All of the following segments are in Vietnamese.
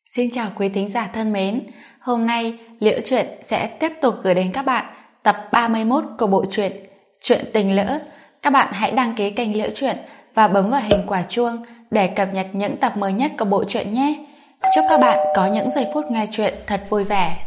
Xin chào quý thính giả thân mến, hôm nay Liễu Chuyện sẽ tiếp tục gửi đến các bạn tập 31 của bộ truyện Chuyện Tình Lỡ. Các bạn hãy đăng ký kênh Liễu Chuyện và bấm vào hình quả chuông để cập nhật những tập mới nhất của bộ truyện nhé. Chúc các bạn có những giây phút nghe chuyện thật vui vẻ.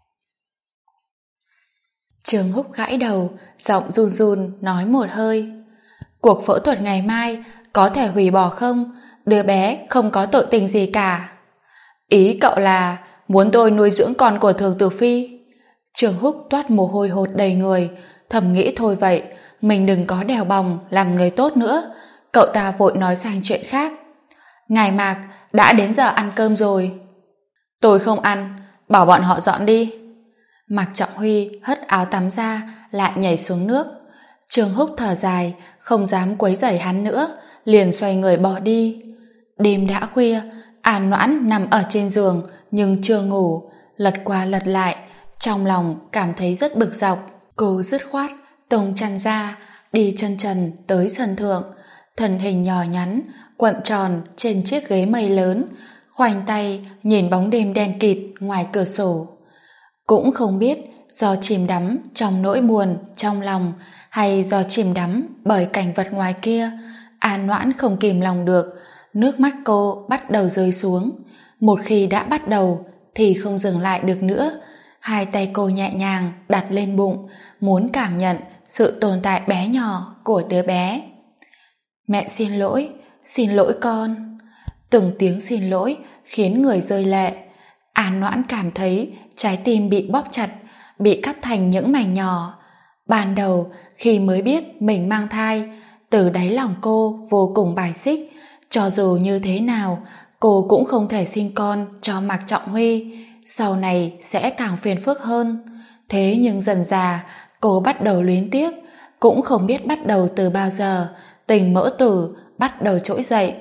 Trương Húc gãi đầu, giọng run run nói một hơi. Cuộc phẫu thuật ngày mai có thể hủy bỏ không? Đứa bé không có tội tình gì cả. Ý cậu là muốn tôi nuôi dưỡng con của Thường Tử Phi? Trương Húc toát mồ hôi hột đầy người, thầm nghĩ thôi vậy, mình đừng có đèo bòng làm người tốt nữa. Cậu ta vội nói sang chuyện khác. Ngài Mạc, đã đến giờ ăn cơm rồi. Tôi không ăn, bảo bọn họ dọn đi. Mạc Trọng Huy hất áo tắm ra, lại nhảy xuống nước. Trương Húc thở dài, không dám quấy rầy hắn nữa, liền xoay người bỏ đi. Đêm đã khuya, An Noãn nằm ở trên giường nhưng chưa ngủ, lật qua lật lại, trong lòng cảm thấy rất bực dọc. Cô dứt khoát tung chăn ra, đi chân trần tới sân thượng, thân hình nhỏ nhắn cuộn tròn trên chiếc ghế mây lớn, khoanh tay nhìn bóng đêm đen kịt ngoài cửa sổ. Cũng không biết do chìm đắm trong nỗi buồn trong lòng hay do chìm đắm bởi cảnh vật ngoài kia, An Noãn không kìm lòng được, nước mắt cô bắt đầu rơi xuống. Một khi đã bắt đầu thì không dừng lại được nữa. Hai tay cô nhẹ nhàng đặt lên bụng, muốn cảm nhận sự tồn tại bé nhỏ của đứa bé. Mẹ xin lỗi con. Từng tiếng xin lỗi khiến người rơi lệ. An Noãn cảm thấy trái tim bị bóp chặt, bị cắt thành những mảnh nhỏ. Ban đầu khi mới biết mình mang thai, từ đáy lòng cô vô cùng bài xích. Cho dù như thế nào, cô cũng không thể sinh con cho Mạc Trọng Huy, sau này sẽ càng phiền phức hơn. Thế nhưng dần dà, cô bắt đầu luyến tiếc, cũng không biết bắt đầu từ bao giờ, tình mẫu tử bắt đầu trỗi dậy.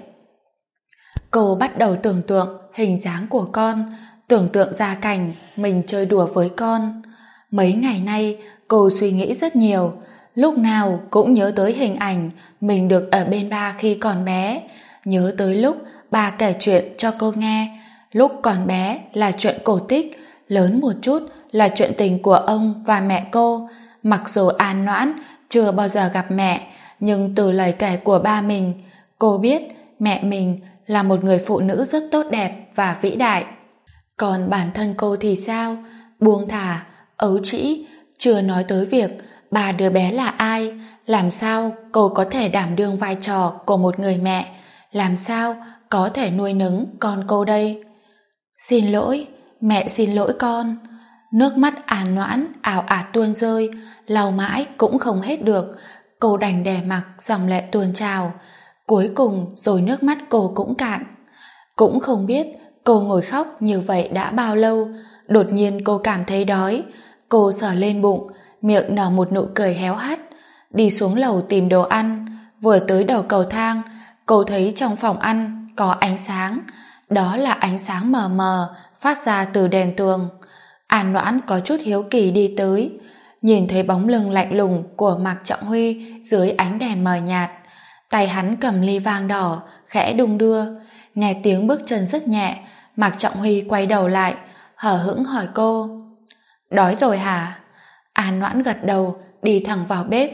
Cô bắt đầu tưởng tượng hình dáng của con, tưởng tượng ra cảnh mình chơi đùa với con. Mấy ngày nay, cô suy nghĩ rất nhiều, lúc nào cũng nhớ tới hình ảnh mình được ở bên ba khi còn bé, nhớ tới lúc bà kể chuyện cho cô nghe. Lúc còn bé là chuyện cổ tích, lớn một chút là chuyện tình của ông và mẹ cô. Mặc dù An Noãn chưa bao giờ gặp mẹ, nhưng từ lời kể của ba mình, cô biết mẹ mình là một người phụ nữ rất tốt đẹp và vĩ đại. Còn bản thân cô thì sao? Buông thả, ấu trĩ, chưa nói tới việc ba đứa bé là ai, làm sao cô có thể đảm đương vai trò của một người mẹ, làm sao có thể nuôi nấng con cô đây. Xin lỗi, mẹ xin lỗi con. Nước mắt An Noãn ào ạt tuôn rơi, lau mãi cũng không hết được. Cô đành đè mặc dòng lệ tuôn trào. Cuối cùng rồi nước mắt cô cũng cạn. Cũng không biết cô ngồi khóc như vậy đã bao lâu. Đột nhiên cô cảm thấy đói. Cô sờ lên bụng, miệng nở một nụ cười héo hắt, đi xuống lầu tìm đồ ăn. Vừa tới đầu cầu thang, cô thấy trong phòng ăn có ánh sáng. Đó là ánh sáng mờ mờ phát ra từ đèn tường. An Noãn có chút hiếu kỳ đi tới, nhìn thấy bóng lưng lạnh lùng của Mạc Trọng Huy dưới ánh đèn mờ nhạt. Tay hắn cầm ly vang đỏ khẽ đung đưa. Nghe tiếng bước chân rất nhẹ, Mạc Trọng Huy quay đầu lại, hờ hững hỏi cô: Đói rồi hả? An Noãn gật đầu, đi thẳng vào bếp.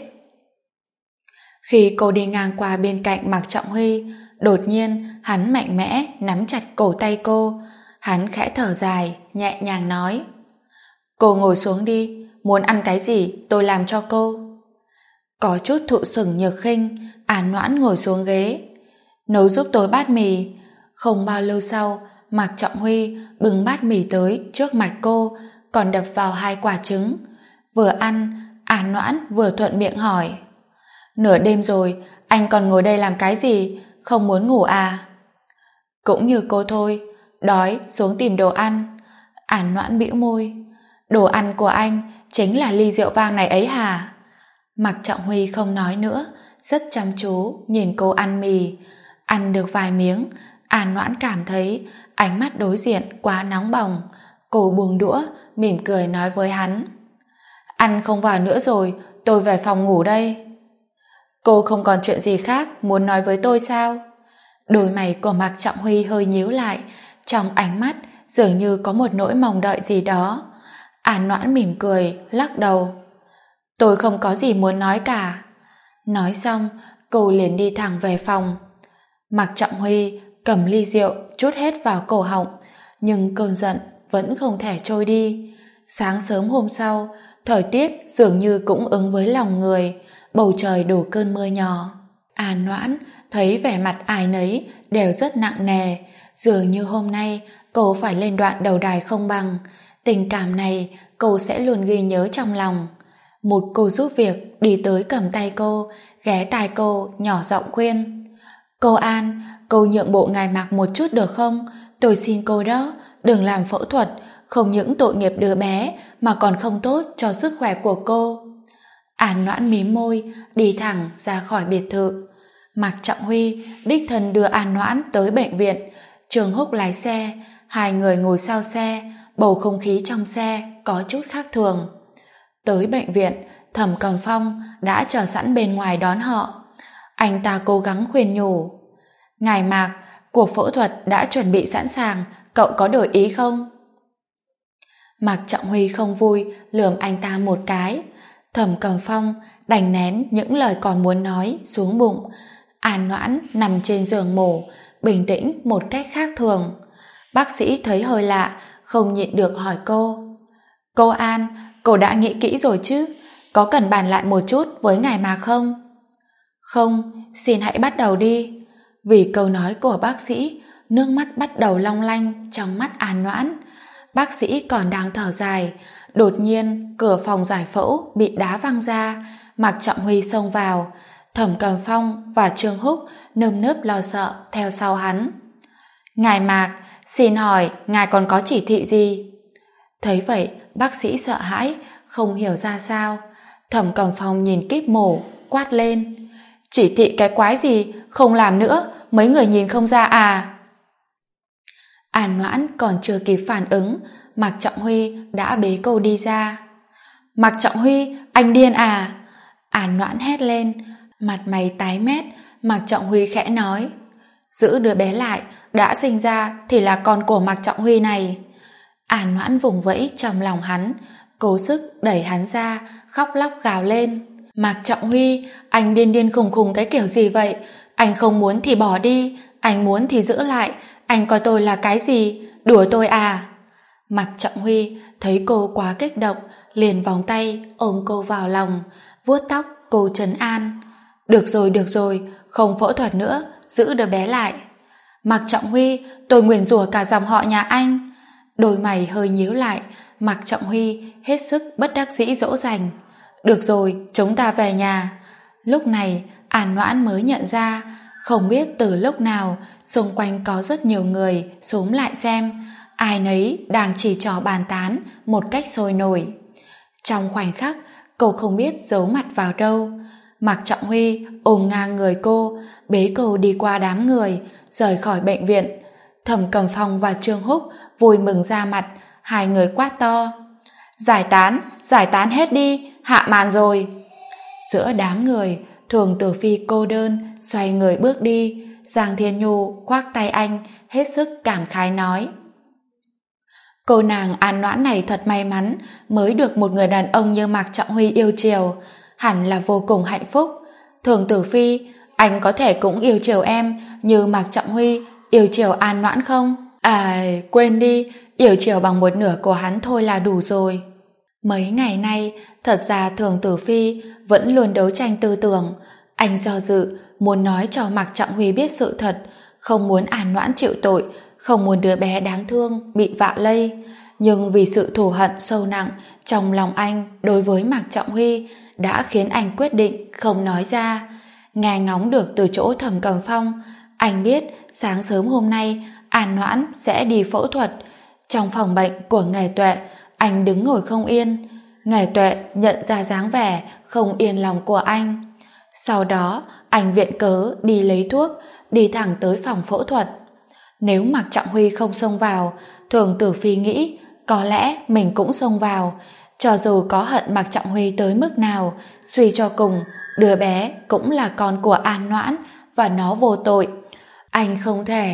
Khi cô đi ngang qua bên cạnh Mạc Trọng Huy, đột nhiên hắn mạnh mẽ nắm chặt cổ tay cô. Hắn khẽ thở dài, nhẹ nhàng nói: Cô ngồi xuống đi, muốn ăn cái gì tôi làm cho cô. Có chút thụ sủng nhược khinh, An Noãn ngồi xuống ghế. Nấu giúp tôi bát mì. Không bao lâu sau, Mạc Trọng Huy bưng bát mì tới trước mặt cô, còn đập vào 2 quả trứng. Vừa ăn, An Noãn vừa thuận miệng hỏi: Nửa đêm rồi, anh còn ngồi đây làm cái gì? Không muốn ngủ à? Cũng như cô thôi, đói xuống tìm đồ ăn. An Noãn bĩu môi. Đồ ăn của anh chính là ly rượu vang này ấy hả? Mạc Trọng Huy không nói nữa, rất chăm chú nhìn cô ăn mì. Ăn được vài miếng, An Noãn cảm thấy ánh mắt đối diện quá nóng bỏng. Cô buông đũa, mỉm cười nói với hắn: Ăn không vào nữa rồi, tôi về phòng ngủ đây. Cô không còn chuyện gì khác muốn nói với tôi sao? Đôi mày của Mạc Trọng Huy hơi nhíu lại, trong ánh mắt dường như có một nỗi mong đợi gì đó. An Noãn mỉm cười, lắc đầu. Tôi không có gì muốn nói cả. Nói xong, cô liền đi thẳng về phòng. Mạc Trọng Huy cầm ly rượu trút hết vào cổ họng, nhưng cơn giận vẫn không thể trôi đi. Sáng sớm hôm sau, thời tiết dường như cũng ứng với lòng người, bầu trời đổ cơn mưa nhỏ. An Noãn thấy vẻ mặt ai nấy đều rất nặng nề, dường như hôm nay cô phải lên đoạn đầu đài không bằng. Tình cảm này cô sẽ luôn ghi nhớ trong lòng. Một cô giúp việc đi tới cầm tay cô, ghé tai cô nhỏ giọng khuyên. Cô An, cô nhượng bộ ngài Mạc một chút được không? Tôi xin cô đó, đừng làm phẫu thuật, không những tội nghiệp đứa bé mà còn không tốt cho sức khỏe của cô. An Noãn mím môi, đi thẳng ra khỏi biệt thự. Mạc Trọng Huy đích thân đưa An Noãn tới bệnh viện. Trường Húc lái xe, hai người ngồi sau xe, bầu không khí trong xe có chút khác thường. Tới bệnh viện, Thẩm Cầm Phong đã chờ sẵn bên ngoài đón họ. Anh ta cố gắng khuyên nhủ. Ngài Mạc, cuộc phẫu thuật đã chuẩn bị sẵn sàng, cậu có đổi ý không? Mạc Trọng Huy không vui, lườm anh ta một cái. Thẩm Cầm Phong đành nén những lời còn muốn nói xuống bụng. An Noãn nằm trên giường mổ, bình tĩnh một cách khác thường. Bác sĩ thấy hơi lạ, không nhịn được hỏi cô. Cô An, cô đã nghĩ kỹ rồi chứ? Có cần bàn lại một chút với ngài Mạc không? Không, xin hãy bắt đầu đi. Vì câu nói của bác sĩ, nước mắt bắt đầu long lanh trong mắt An Noãn. Bác sĩ còn đang thở dài, đột nhiên cửa phòng giải phẫu bị đá văng ra. Mạc Trọng Huy xông vào. Thẩm Cầm Phong và Trương Húc nơm nớp lo sợ theo sau hắn. Ngài Mạc, xin hỏi ngài còn có chỉ thị gì? Thấy vậy, bác sĩ sợ hãi, không hiểu ra sao. Thẩm Cầm Phong nhìn kíp mổ, quát lên. Chỉ thị cái quái gì, không làm nữa, mấy người nhìn không ra à? An Noãn còn chưa kịp phản ứng, Mạc Trọng Huy đã bế cô đi ra. Mạc Trọng Huy, anh điên à? An Noãn hét lên, mặt mày tái mét. Mạc Trọng Huy khẽ nói. Giữ đứa bé lại, đã sinh ra thì là con của Mạc Trọng Huy này. An Noãn vùng vẫy trong lòng hắn, cố sức đẩy hắn ra, khóc lóc gào lên. Mạc Trọng Huy, anh điên điên khùng khùng cái kiểu gì vậy? Anh không muốn thì bỏ đi, anh muốn thì giữ lại. Anh coi tôi là cái gì? Đùa tôi à? Mạc Trọng Huy thấy cô quá kích động, liền vòng tay ôm cô vào lòng, vuốt tóc cô trấn an. Được rồi, không phẫu thuật nữa, giữ đứa bé lại. Mạc Trọng Huy, tôi nguyền rủa cả dòng họ nhà anh. Đôi mày hơi nhíu lại, Mạc Trọng Huy hết sức bất đắc dĩ dỗ dành. Được rồi, chúng ta về nhà. Lúc này, An Noãn mới nhận ra, không biết từ lúc nào, xung quanh có rất nhiều người xúm lại xem, ai nấy đang chỉ trò bàn tán một cách sôi nổi. Trong khoảnh khắc, cô không biết giấu mặt vào đâu. Mạc Trọng Huy ôm ngang người cô, bế cô đi qua đám người, rời khỏi bệnh viện. Thẩm Cầm Phong và Trương Húc vui mừng ra mặt, hai người quát to. Giải tán hết đi, hạ màn rồi. Giữa đám người, Thường Tử Phi cô đơn, xoay người bước đi. Giang Thiên Nhu khoác tay anh, hết sức cảm khái nói. Cô nàng An Noãn này thật may mắn, mới được một người đàn ông như Mạc Trọng Huy yêu chiều, hẳn là vô cùng hạnh phúc. Thường Tử Phi, anh có thể cũng yêu chiều em như Mạc Trọng Huy yêu chiều An Noãn không? À, quên đi, yêu chiều bằng một nửa của hắn thôi là đủ rồi. Mấy ngày nay, thật ra Thường Tử Phi vẫn luôn đấu tranh tư tưởng. Anh do dự, muốn nói cho Mạc Trọng Huy biết sự thật, không muốn An Noãn chịu tội, không muốn đứa bé đáng thương bị vạ lây. Nhưng vì sự thù hận sâu nặng trong lòng anh đối với Mạc Trọng Huy đã khiến anh quyết định không nói ra. Nghe ngóng được từ chỗ Thẩm Cầm Phong, anh biết sáng sớm hôm nay An Noãn sẽ đi phẫu thuật. Trong phòng bệnh của Nghề Tuệ, anh đứng ngồi không yên. Nghề Tuệ nhận ra dáng vẻ không yên lòng của anh. Sau đó anh viện cớ đi lấy thuốc, đi thẳng tới phòng phẫu thuật. Nếu Mạc Trọng Huy không xông vào, Thường Tử Phi nghĩ có lẽ mình cũng xông vào. Cho dù có hận Mạc Trọng Huy tới mức nào, suy cho cùng đứa bé cũng là con của An Noãn và nó vô tội. Anh không thể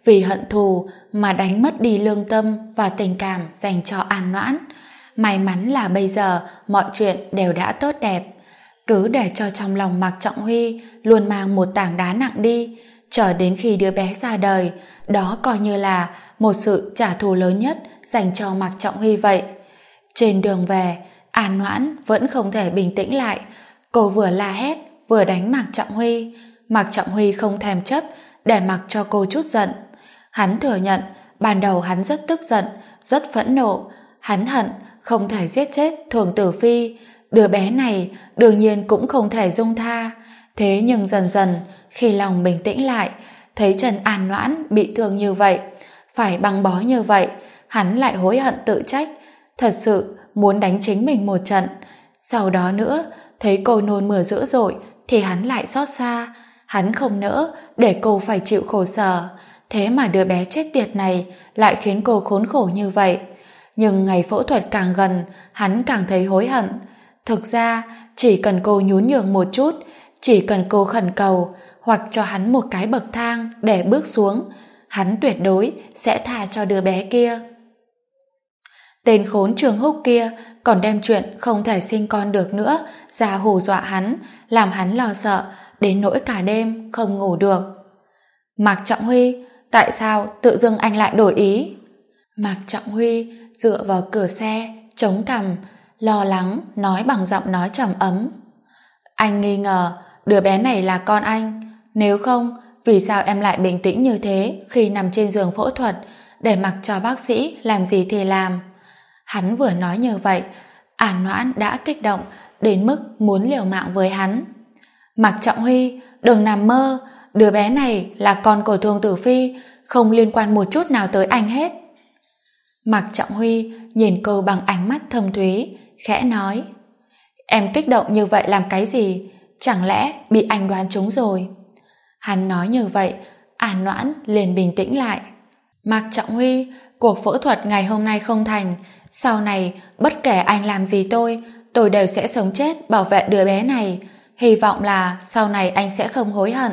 vì hận thù mà đánh mất đi lương tâm và tình cảm dành cho An Noãn. May mắn là bây giờ mọi chuyện đều đã tốt đẹp. Cứ để cho trong lòng Mạc Trọng Huy luôn mang một tảng đá nặng đi, chờ đến khi đứa bé ra đời, đó coi như là một sự trả thù lớn nhất dành cho Mạc Trọng Huy vậy. Trên đường về, An Noãn vẫn không thể bình tĩnh lại. Cô vừa la hét vừa đánh Mạc Trọng Huy. Mạc Trọng Huy không thèm chấp, để mặc cho cô chút giận. Hắn thừa nhận ban đầu hắn rất tức giận, rất phẫn nộ. Hắn hận không thể giết chết Thường Tử Phi. Đứa bé này đương nhiên cũng không thể dung tha. Thế nhưng dần dần, khi lòng bình tĩnh lại, thấy Trần An Noãn bị thương như vậy, phải băng bó như vậy, hắn lại hối hận tự trách, thật sự muốn đánh chính mình một trận. Sau đó nữa, thấy cô nôn mửa dữ dội thì hắn lại xót xa. Hắn không nỡ để cô phải chịu khổ sở, thế mà đứa bé chết tiệt này lại khiến cô khốn khổ như vậy. Nhưng ngày phẫu thuật càng gần, hắn càng thấy hối hận. Thực ra, chỉ cần cô nhún nhường một chút, chỉ cần cô khẩn cầu hoặc cho hắn một cái bậc thang để bước xuống, hắn tuyệt đối sẽ tha cho đứa bé kia. Tên khốn Trường Húc kia còn đem chuyện không thể sinh con được nữa ra hù dọa hắn, làm hắn lo sợ đến nỗi cả đêm không ngủ được. Mạc Trọng Huy, tại sao tự dưng anh lại đổi ý? Mạc Trọng Huy dựa vào cửa xe, chống cằm, lo lắng nói bằng giọng nói trầm ấm. Anh nghi ngờ đứa bé này là con anh. Nếu không, vì sao em lại bình tĩnh như thế khi nằm trên giường phẫu thuật, để mặc cho bác sĩ làm gì thì làm? Hắn vừa nói như vậy, An Noãn đã kích động đến mức muốn liều mạng với hắn. Mạc Trọng Huy, đừng nằm mơ, đứa bé này là con của Thường Tử Phi, không liên quan một chút nào tới anh hết. Mạc Trọng Huy nhìn cô bằng ánh mắt thâm thúy, khẽ nói: Em kích động như vậy làm cái gì? Chẳng lẽ bị anh đoán trúng rồi? Hắn nói như vậy, An Noãn liền bình tĩnh lại. Mạc Trọng Huy, cuộc phẫu thuật ngày hôm nay không thành, sau này bất kể anh làm gì tôi đều sẽ sống chết bảo vệ đứa bé này. Hy vọng là sau này anh sẽ không hối hận.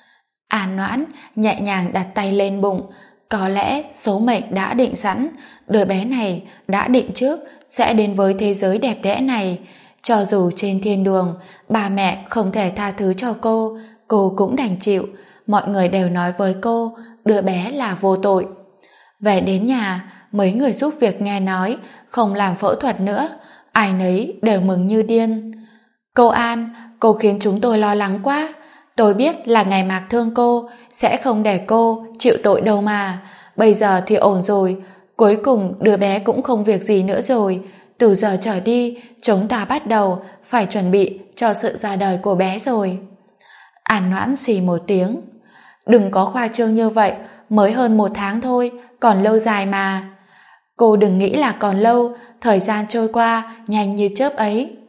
An Noãn nhẹ nhàng đặt tay lên bụng. Có lẽ số mệnh đã định sẵn, đứa bé này đã định trước sẽ đến với thế giới đẹp đẽ này. Cho dù trên thiên đường bà mẹ không thể tha thứ cho cô cũng đành chịu. Mọi người đều nói với cô đứa bé là vô tội. Về đến nhà, mấy người giúp việc nghe nói không làm phẫu thuật nữa, ai nấy đều mừng như điên. Cô An, cô khiến chúng tôi lo lắng quá. Tôi biết là ngày Mạc thương cô sẽ không để cô chịu tội đâu mà. Bây giờ thì ổn rồi, cuối cùng đứa bé cũng không việc gì nữa rồi. Từ giờ trở đi, chúng ta bắt đầu phải chuẩn bị cho sự ra đời của bé rồi. An Noãn xì một tiếng. Đừng có khoa trương như vậy, mới hơn 1 tháng thôi, còn lâu dài mà. Cô đừng nghĩ là còn lâu, thời gian trôi qua nhanh như chớp ấy.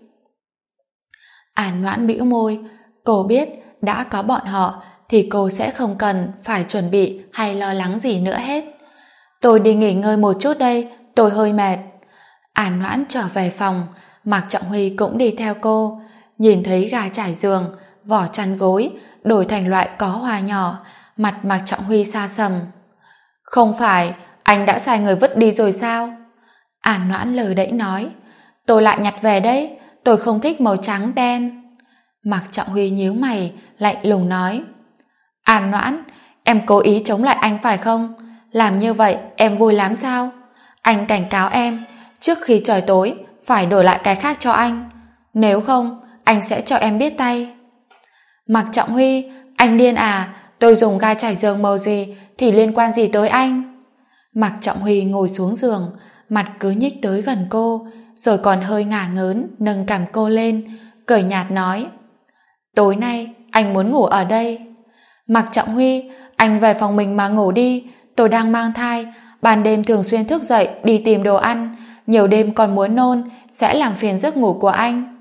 An Noãn bĩu môi, cô biết đã có bọn họ thì cô sẽ không cần phải chuẩn bị hay lo lắng gì nữa hết. Tôi đi nghỉ ngơi một chút đây, tôi hơi mệt. An Noãn trở về phòng, Mạc Trọng Huy cũng đi theo cô. Nhìn thấy gà trải giường, vỏ chăn gối đổi thành loại có hoa nhỏ, mặt Mạc Trọng Huy xa sầm. Không phải anh đã sai người vứt đi rồi sao? An Noãn lờ đễnh nói. Tôi lại nhặt về đấy, tôi không thích màu trắng đen. Mạc Trọng Huy nhíu mày, lạnh lùng nói. An Noãn, em cố ý chống lại anh phải không? Làm như vậy em vui lắm sao? Anh cảnh cáo em, trước khi trời tối phải đổi lại cái khác cho anh. Nếu không, anh sẽ cho em biết tay. Mạc Trọng Huy, anh điên à? Tôi dùng ga trải giường màu gì thì liên quan gì tới anh? Mạc Trọng Huy ngồi xuống giường, mặt cứ nhích tới gần cô, rồi còn hơi ngả ngớn nâng cằm cô lên, cười nhạt nói. Tối nay anh muốn ngủ ở đây. Mạc Trọng Huy, anh về phòng mình mà ngủ đi, tôi đang mang thai, ban đêm thường xuyên thức dậy đi tìm đồ ăn, nhiều đêm còn muốn nôn, sẽ làm phiền giấc ngủ của anh.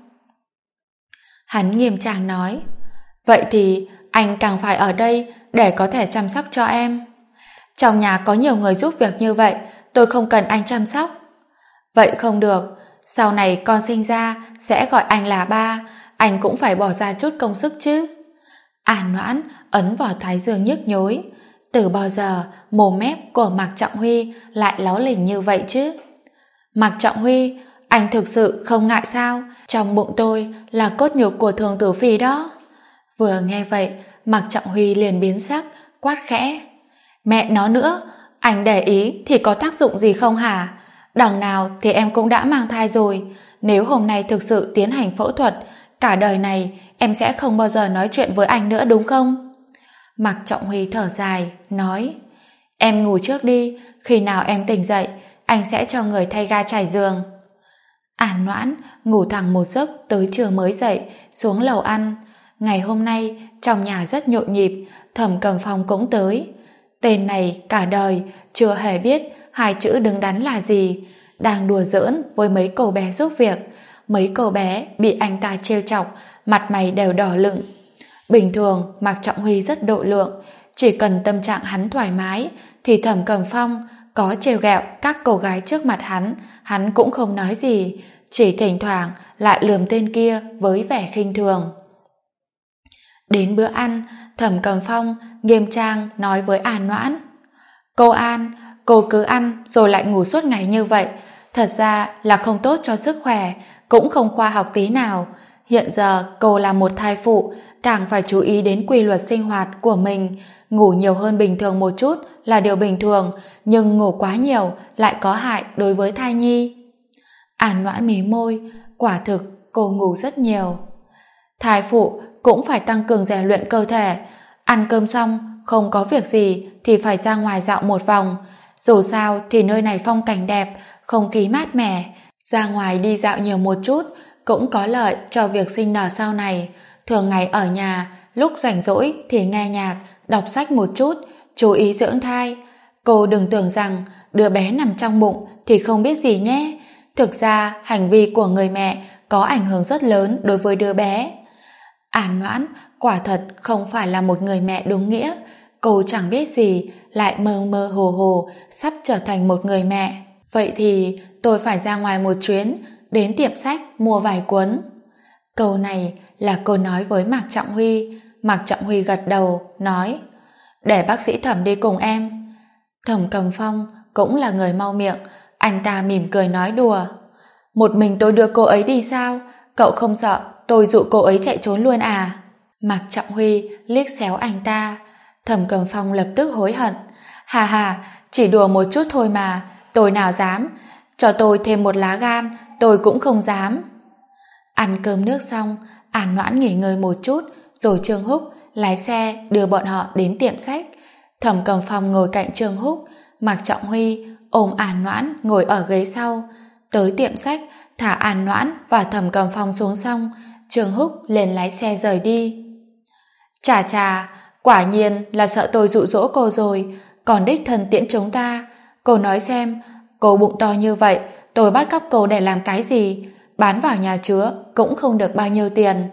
Hắn nghiêm trang nói. Vậy thì anh càng phải ở đây để có thể chăm sóc cho em. Trong nhà có nhiều người giúp việc như vậy, tôi không cần anh chăm sóc. Vậy không được, sau này con sinh ra sẽ gọi anh là ba, anh cũng phải bỏ ra chút công sức chứ. An Noãn ấn vào thái dương nhức nhối. Từ bao giờ mồm mép của Mạc Trọng Huy lại láo lỉnh như vậy chứ? Mạc Trọng Huy, anh thực sự không ngại sao? Trong bụng tôi là cốt nhục của Thường Tử Phi đó. Vừa nghe vậy, Mạc Trọng Huy liền biến sắc, quát khẽ. Mẹ nó nữa, anh để ý thì có tác dụng gì không hả? Đằng nào thì em cũng đã mang thai rồi. Nếu hôm nay thực sự tiến hành phẫu thuật, cả đời này em sẽ không bao giờ nói chuyện với anh nữa đúng không? Mạc Trọng Huy thở dài, nói. Em ngủ trước đi, khi nào em tỉnh dậy, anh sẽ cho người thay ga trải giường. An Noãn ngủ thẳng một giấc tới trưa mới dậy, xuống lầu ăn. Ngày hôm nay trong nhà rất nhộn nhịp, Thẩm Cầm Phong cũng tới. Tên này cả đời chưa hề biết hai chữ đứng đắn là gì, đang đùa giỡn với mấy cô bé giúp việc. Mấy cô bé bị anh ta trêu chọc, mặt mày đều đỏ lựng. Bình thường Mạc Trọng Huy rất độ lượng, chỉ cần tâm trạng hắn thoải mái thì Thẩm Cầm Phong có trêu ghẹo các cô gái trước mặt hắn cũng không nói gì, chỉ thỉnh thoảng lại lườm tên kia với vẻ khinh thường. Đến bữa ăn, Thẩm Cầm Phong nghiêm trang nói với An Noãn. Cô An, cô cứ ăn rồi lại ngủ suốt ngày như vậy, thật ra là không tốt cho sức khỏe, cũng không khoa học tí nào. Hiện giờ cô là một thai phụ, càng phải chú ý đến quy luật sinh hoạt của mình. Ngủ nhiều hơn bình thường một chút là điều bình thường, nhưng ngủ quá nhiều lại có hại đối với thai nhi. An Noãn mí môi, quả thực cô ngủ rất nhiều. Thai phụ cũng phải tăng cường rèn luyện cơ thể. Ăn cơm xong không có việc gì thì phải ra ngoài dạo một vòng. Dù sao thì nơi này phong cảnh đẹp, không khí mát mẻ, ra ngoài đi dạo nhiều một chút cũng có lợi cho việc sinh nở sau này. Thường ngày ở nhà, lúc rảnh rỗi thì nghe nhạc, đọc sách một chút, chú ý dưỡng thai. Cô đừng tưởng rằng đứa bé nằm trong bụng thì không biết gì nhé. Thực ra hành vi của người mẹ có ảnh hưởng rất lớn đối với đứa bé. An Noãn quả thật không phải là một người mẹ đúng nghĩa. Cô chẳng biết gì, lại mơ mơ hồ hồ sắp trở thành một người mẹ. Vậy thì tôi phải ra ngoài một chuyến, đến tiệm sách mua vài cuốn. Câu này là cô nói với Mạc Trọng Huy. Mạc Trọng Huy gật đầu, nói. Để bác sĩ Thẩm đi cùng em. Thẩm Cầm Phong cũng là người mau miệng, anh ta mỉm cười nói đùa. Một mình tôi đưa cô ấy đi sao? Cậu không sợ tôi dụ cô ấy chạy trốn luôn à? Mạc Trọng Huy liếc xéo anh ta. Thẩm Cầm Phong lập tức hối hận. Hà hà, chỉ đùa một chút thôi mà, tôi nào dám. Cho tôi thêm một lá gan, tôi cũng không dám. Ăn cơm nước xong, An Noãn nghỉ ngơi một chút, rồi Trương Húc lái xe đưa bọn họ đến tiệm sách. Thẩm Cầm Phong ngồi cạnh Trương Húc, Mạc Trọng Huy ôm An Noãn ngồi ở ghế sau. Tới tiệm sách, thả An Noãn và Thẩm Cầm Phong xuống xong, Trương Húc liền lái xe rời đi. Chà chà, quả nhiên là sợ tôi dụ dỗ cô rồi, còn đích thân tiễn chúng ta. Cô nói xem, cô bụng to như vậy, tôi bắt cóc cô để làm cái gì? Bán vào nhà chứa cũng không được bao nhiêu tiền.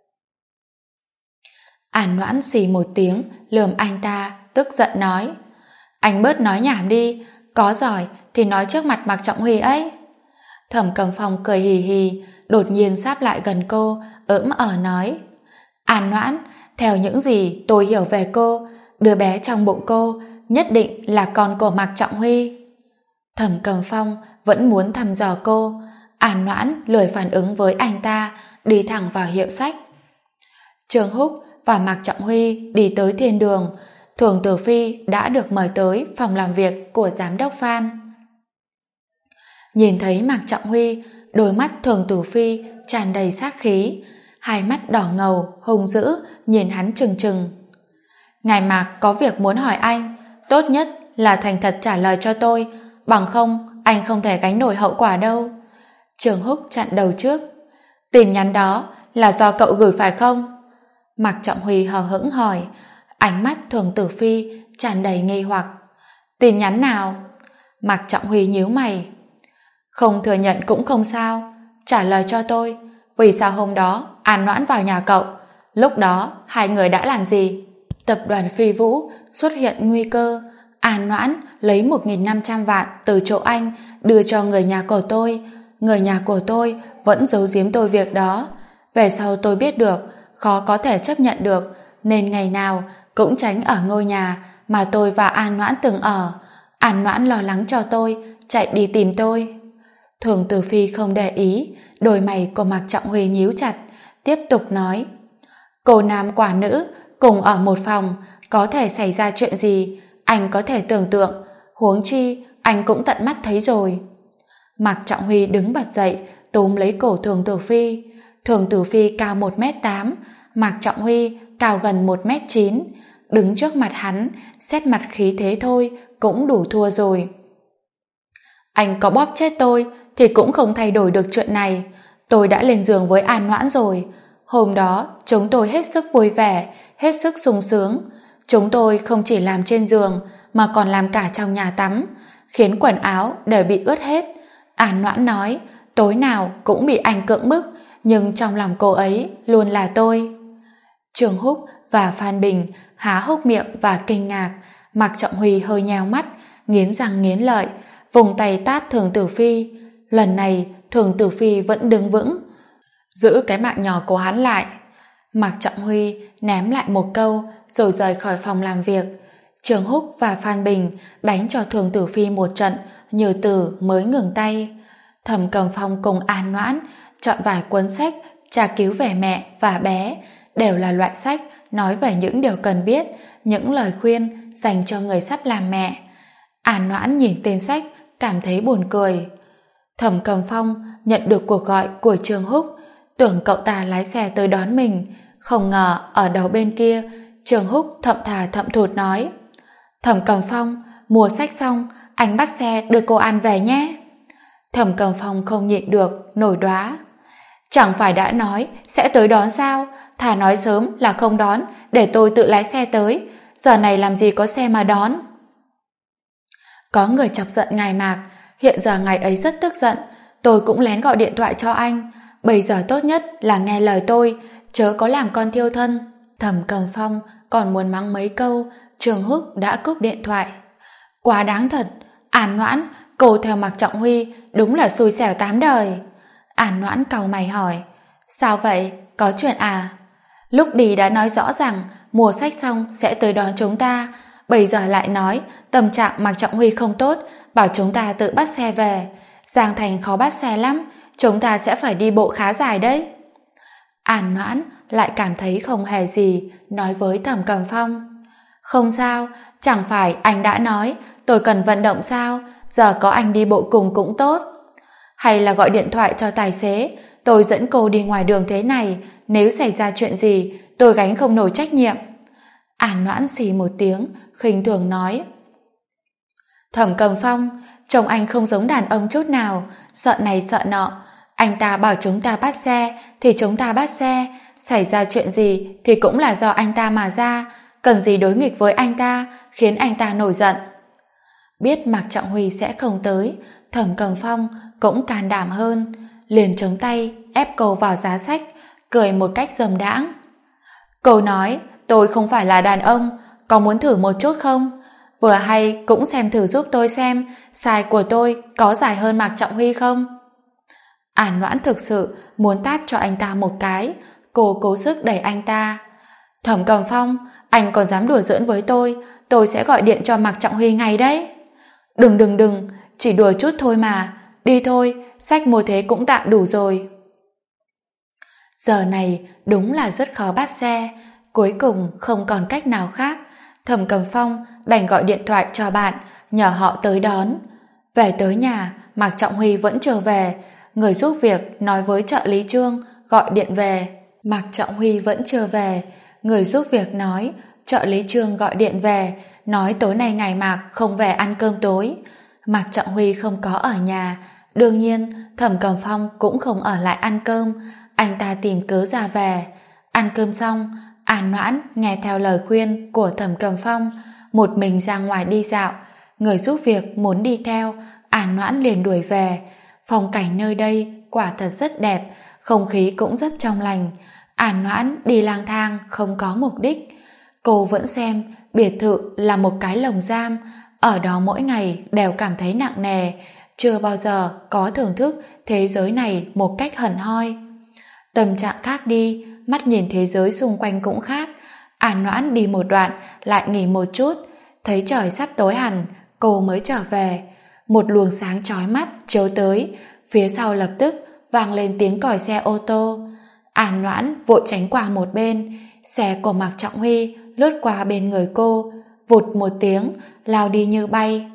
An Noãn xì một tiếng, lườm anh ta, tức giận nói. Anh bớt nói nhảm đi, có giỏi thì nói trước mặt Mạc Trọng Huy ấy. Thẩm Cầm Phong cười hì hì, đột nhiên sáp lại gần cô, ỡm nói. An Noãn, theo những gì tôi hiểu về cô, đứa bé trong bụng cô nhất định là con của Mạc Trọng Huy. Thẩm Cầm Phong vẫn muốn thăm dò cô. An Noãn lười phản ứng với anh ta, đi thẳng vào hiệu sách. Trương Húc và Mạc Trọng Huy đi tới thiên đường. Thường Tử Phi đã được mời tới phòng làm việc của giám đốc Phan. Nhìn thấy Mạc Trọng Huy, đôi mắt Thường Tử Phi tràn đầy sát khí, hai mắt đỏ ngầu hung dữ nhìn hắn trừng trừng. Ngài Mạc có việc muốn hỏi anh, tốt nhất là thành thật trả lời cho tôi, bằng không anh không thể gánh nổi hậu quả đâu. Trương Húc chặn đầu trước. Tin nhắn đó là do cậu gửi phải không? Mạc Trọng Huy hờ hững hỏi, ánh mắt Thường Tử Phi tràn đầy nghi hoặc. Tin nhắn nào? Mạc Trọng Huy nhíu mày. Không thừa nhận cũng không sao, trả lời cho tôi, vì sao hôm đó An Noãn vào nhà cậu, lúc đó hai người đã làm gì? Tập đoàn Phi Vũ xuất hiện nguy cơ, An Noãn lấy 1.500 vạn từ chỗ anh đưa cho người nhà của tôi. Người nhà của tôi vẫn giấu giếm tôi việc đó. Về sau tôi biết được khó có thể chấp nhận được, nên ngày nào cũng tránh ở ngôi nhà mà tôi và An Noãn từng ở. An Noãn lo lắng cho tôi, chạy đi tìm tôi. Thường Tử Phi không để ý, đôi mày của Mạc Trọng Huy nhíu chặt, tiếp tục nói: cô nam quả nữ cùng ở một phòng, có thể xảy ra chuyện gì anh có thể tưởng tượng, huống chi anh cũng tận mắt thấy rồi. Mạc Trọng Huy đứng bật dậy, túm lấy cổ Thường Tử Phi. Thường Tử Phi cao 1m8, Mạc Trọng Huy cao gần 1m9, đứng trước mặt hắn, xét mặt khí thế thôi cũng đủ thua rồi. Anh có bóp chết tôi thì cũng không thay đổi được chuyện này. Tôi đã lên giường với An Noãn rồi. Hôm đó chúng tôi hết sức vui vẻ, hết sức sung sướng. Chúng tôi không chỉ làm trên giường mà còn làm cả trong nhà tắm, khiến quần áo đều bị ướt hết. An Noãn nói tối nào cũng bị anh cưỡng bức, nhưng trong lòng cô ấy luôn là tôi. Trường Húc và Phan Bình há hốc miệng và kinh ngạc. Mạc Trọng Huy hơi nheo mắt, nghiến răng nghiến lợi, vùng tay tát Thường Tử Phi. Lần này Thường Tử Phi vẫn đứng vững, giữ cái mạng nhỏ của hắn lại. Mạc Trọng Huy ném lại một câu rồi rời khỏi phòng làm việc. Trường Húc và Phan Bình đánh cho Thường Tử Phi một trận như từ mới ngừng tay. Thẩm Cầm Phong cùng An Noãn chọn vài cuốn sách tra cứu về mẹ và bé, đều là loại sách nói về những điều cần biết, những lời khuyên dành cho người sắp làm mẹ. An Noãn nhìn tên sách cảm thấy buồn cười. Thẩm Cầm Phong nhận được cuộc gọi của Trường Húc, tưởng cậu ta lái xe tới đón mình, không ngờ ở đầu bên kia Trường Húc thậm thà thậm thụt nói: Thẩm Cầm Phong, mua sách xong anh bắt xe đưa cô An về nhé. Thẩm Cầm Phong không nhịn được nổi đoá: chẳng phải đã nói sẽ tới đón sao, thà nói sớm là không đón để tôi tự lái xe tới, giờ này làm gì có xe mà đón. Có người chọc giận ngài Mạc, hiện giờ ngài ấy rất tức giận, tôi cũng lén gọi điện thoại cho anh, bây giờ tốt nhất là nghe lời tôi, chớ có làm con thiêu thân. Thẩm Cầm Phong còn muốn mắng mấy câu, Trường Húc đã cúp điện thoại. Quá đáng thật, An Noãn, cô theo Mạc Trọng Huy đúng là xui xẻo tám đời. An Noãn cau mày hỏi: sao vậy, có chuyện à? Lúc đi đã nói rõ ràng mua sách xong sẽ tới đón chúng ta, bây giờ lại nói tâm trạng Mạc Trọng Huy không tốt, bảo chúng ta tự bắt xe về. Giang Thành khó bắt xe lắm, chúng ta sẽ phải đi bộ khá dài đấy. An Noãn lại cảm thấy không hề gì, nói với Thẩm Cầm Phong: không sao, chẳng phải anh đã nói tôi cần vận động sao, giờ có anh đi bộ cùng cũng tốt. Hay là gọi điện thoại cho tài xế, tôi dẫn cô đi ngoài đường thế này, nếu xảy ra chuyện gì tôi gánh không nổi trách nhiệm. An Noãn xì một tiếng, khinh thường nói: Thẩm Cầm Phong, chồng anh không giống đàn ông chút nào, sợ này sợ nọ. Anh ta bảo chúng ta bắt xe thì chúng ta bắt xe, xảy ra chuyện gì thì cũng là do anh ta mà ra, cần gì đối nghịch với anh ta, khiến anh ta nổi giận. Biết Mạc Trọng Huy sẽ không tới, Thẩm Cầm Phong cũng can đảm hơn, liền chống tay ép cô vào giá sách, cười một cách dâm đãng. Cô nói tôi không phải là đàn ông, có muốn thử một chút không? Vừa hay cũng xem thử giúp tôi xem size của tôi có dài hơn Mạc Trọng Huy không? An Noãn thực sự muốn tát cho anh ta một cái, cô cố sức đẩy anh ta. Thẩm Cầm Phong, anh còn dám đùa giỡn với tôi sẽ gọi điện cho Mạc Trọng Huy ngay đấy. Đừng, chỉ đùa chút thôi mà, đi thôi, sách mua thế cũng tạm đủ rồi. Giờ này đúng là rất khó bắt xe, cuối cùng không còn cách nào khác, Thẩm Cầm Phong đành gọi điện thoại cho bạn, nhờ họ tới đón. Về tới nhà, Mạc Trọng Huy vẫn chưa về, người giúp việc nói với trợ lý Trương gọi điện về. Mạc Trọng Huy vẫn chưa về, người giúp việc nói trợ lý Trương gọi điện về, nói tối nay ngài Mạc không về ăn cơm tối. Mạc Trọng Huy không có ở nhà, đương nhiên Thẩm Cầm Phong cũng không ở lại ăn cơm, anh ta tìm cớ ra về. Ăn cơm xong, An Noãn nghe theo lời khuyên của Thẩm Cầm Phong, một mình ra ngoài đi dạo. Người giúp việc muốn đi theo, An Noãn liền đuổi về. Phong cảnh nơi đây quả thật rất đẹp, không khí cũng rất trong lành. An Noãn đi lang thang không có mục đích. Cô vẫn xem biệt thự là một cái lồng giam, ở đó mỗi ngày đều cảm thấy nặng nề, chưa bao giờ có thưởng thức thế giới này một cách hẳn hoi. Tâm trạng khác đi, mắt nhìn thế giới xung quanh cũng khác. An Noãn đi một đoạn lại nghỉ một chút, Thấy trời sắp tối hẳn, cô mới trở về. Một luồng sáng chói mắt chiếu tới, phía sau lập tức vang lên tiếng còi xe ô tô. An Noãn vội tránh qua một bên, xe của Mạc Trọng Huy lướt qua bên người cô, vụt một tiếng lao đi như bay.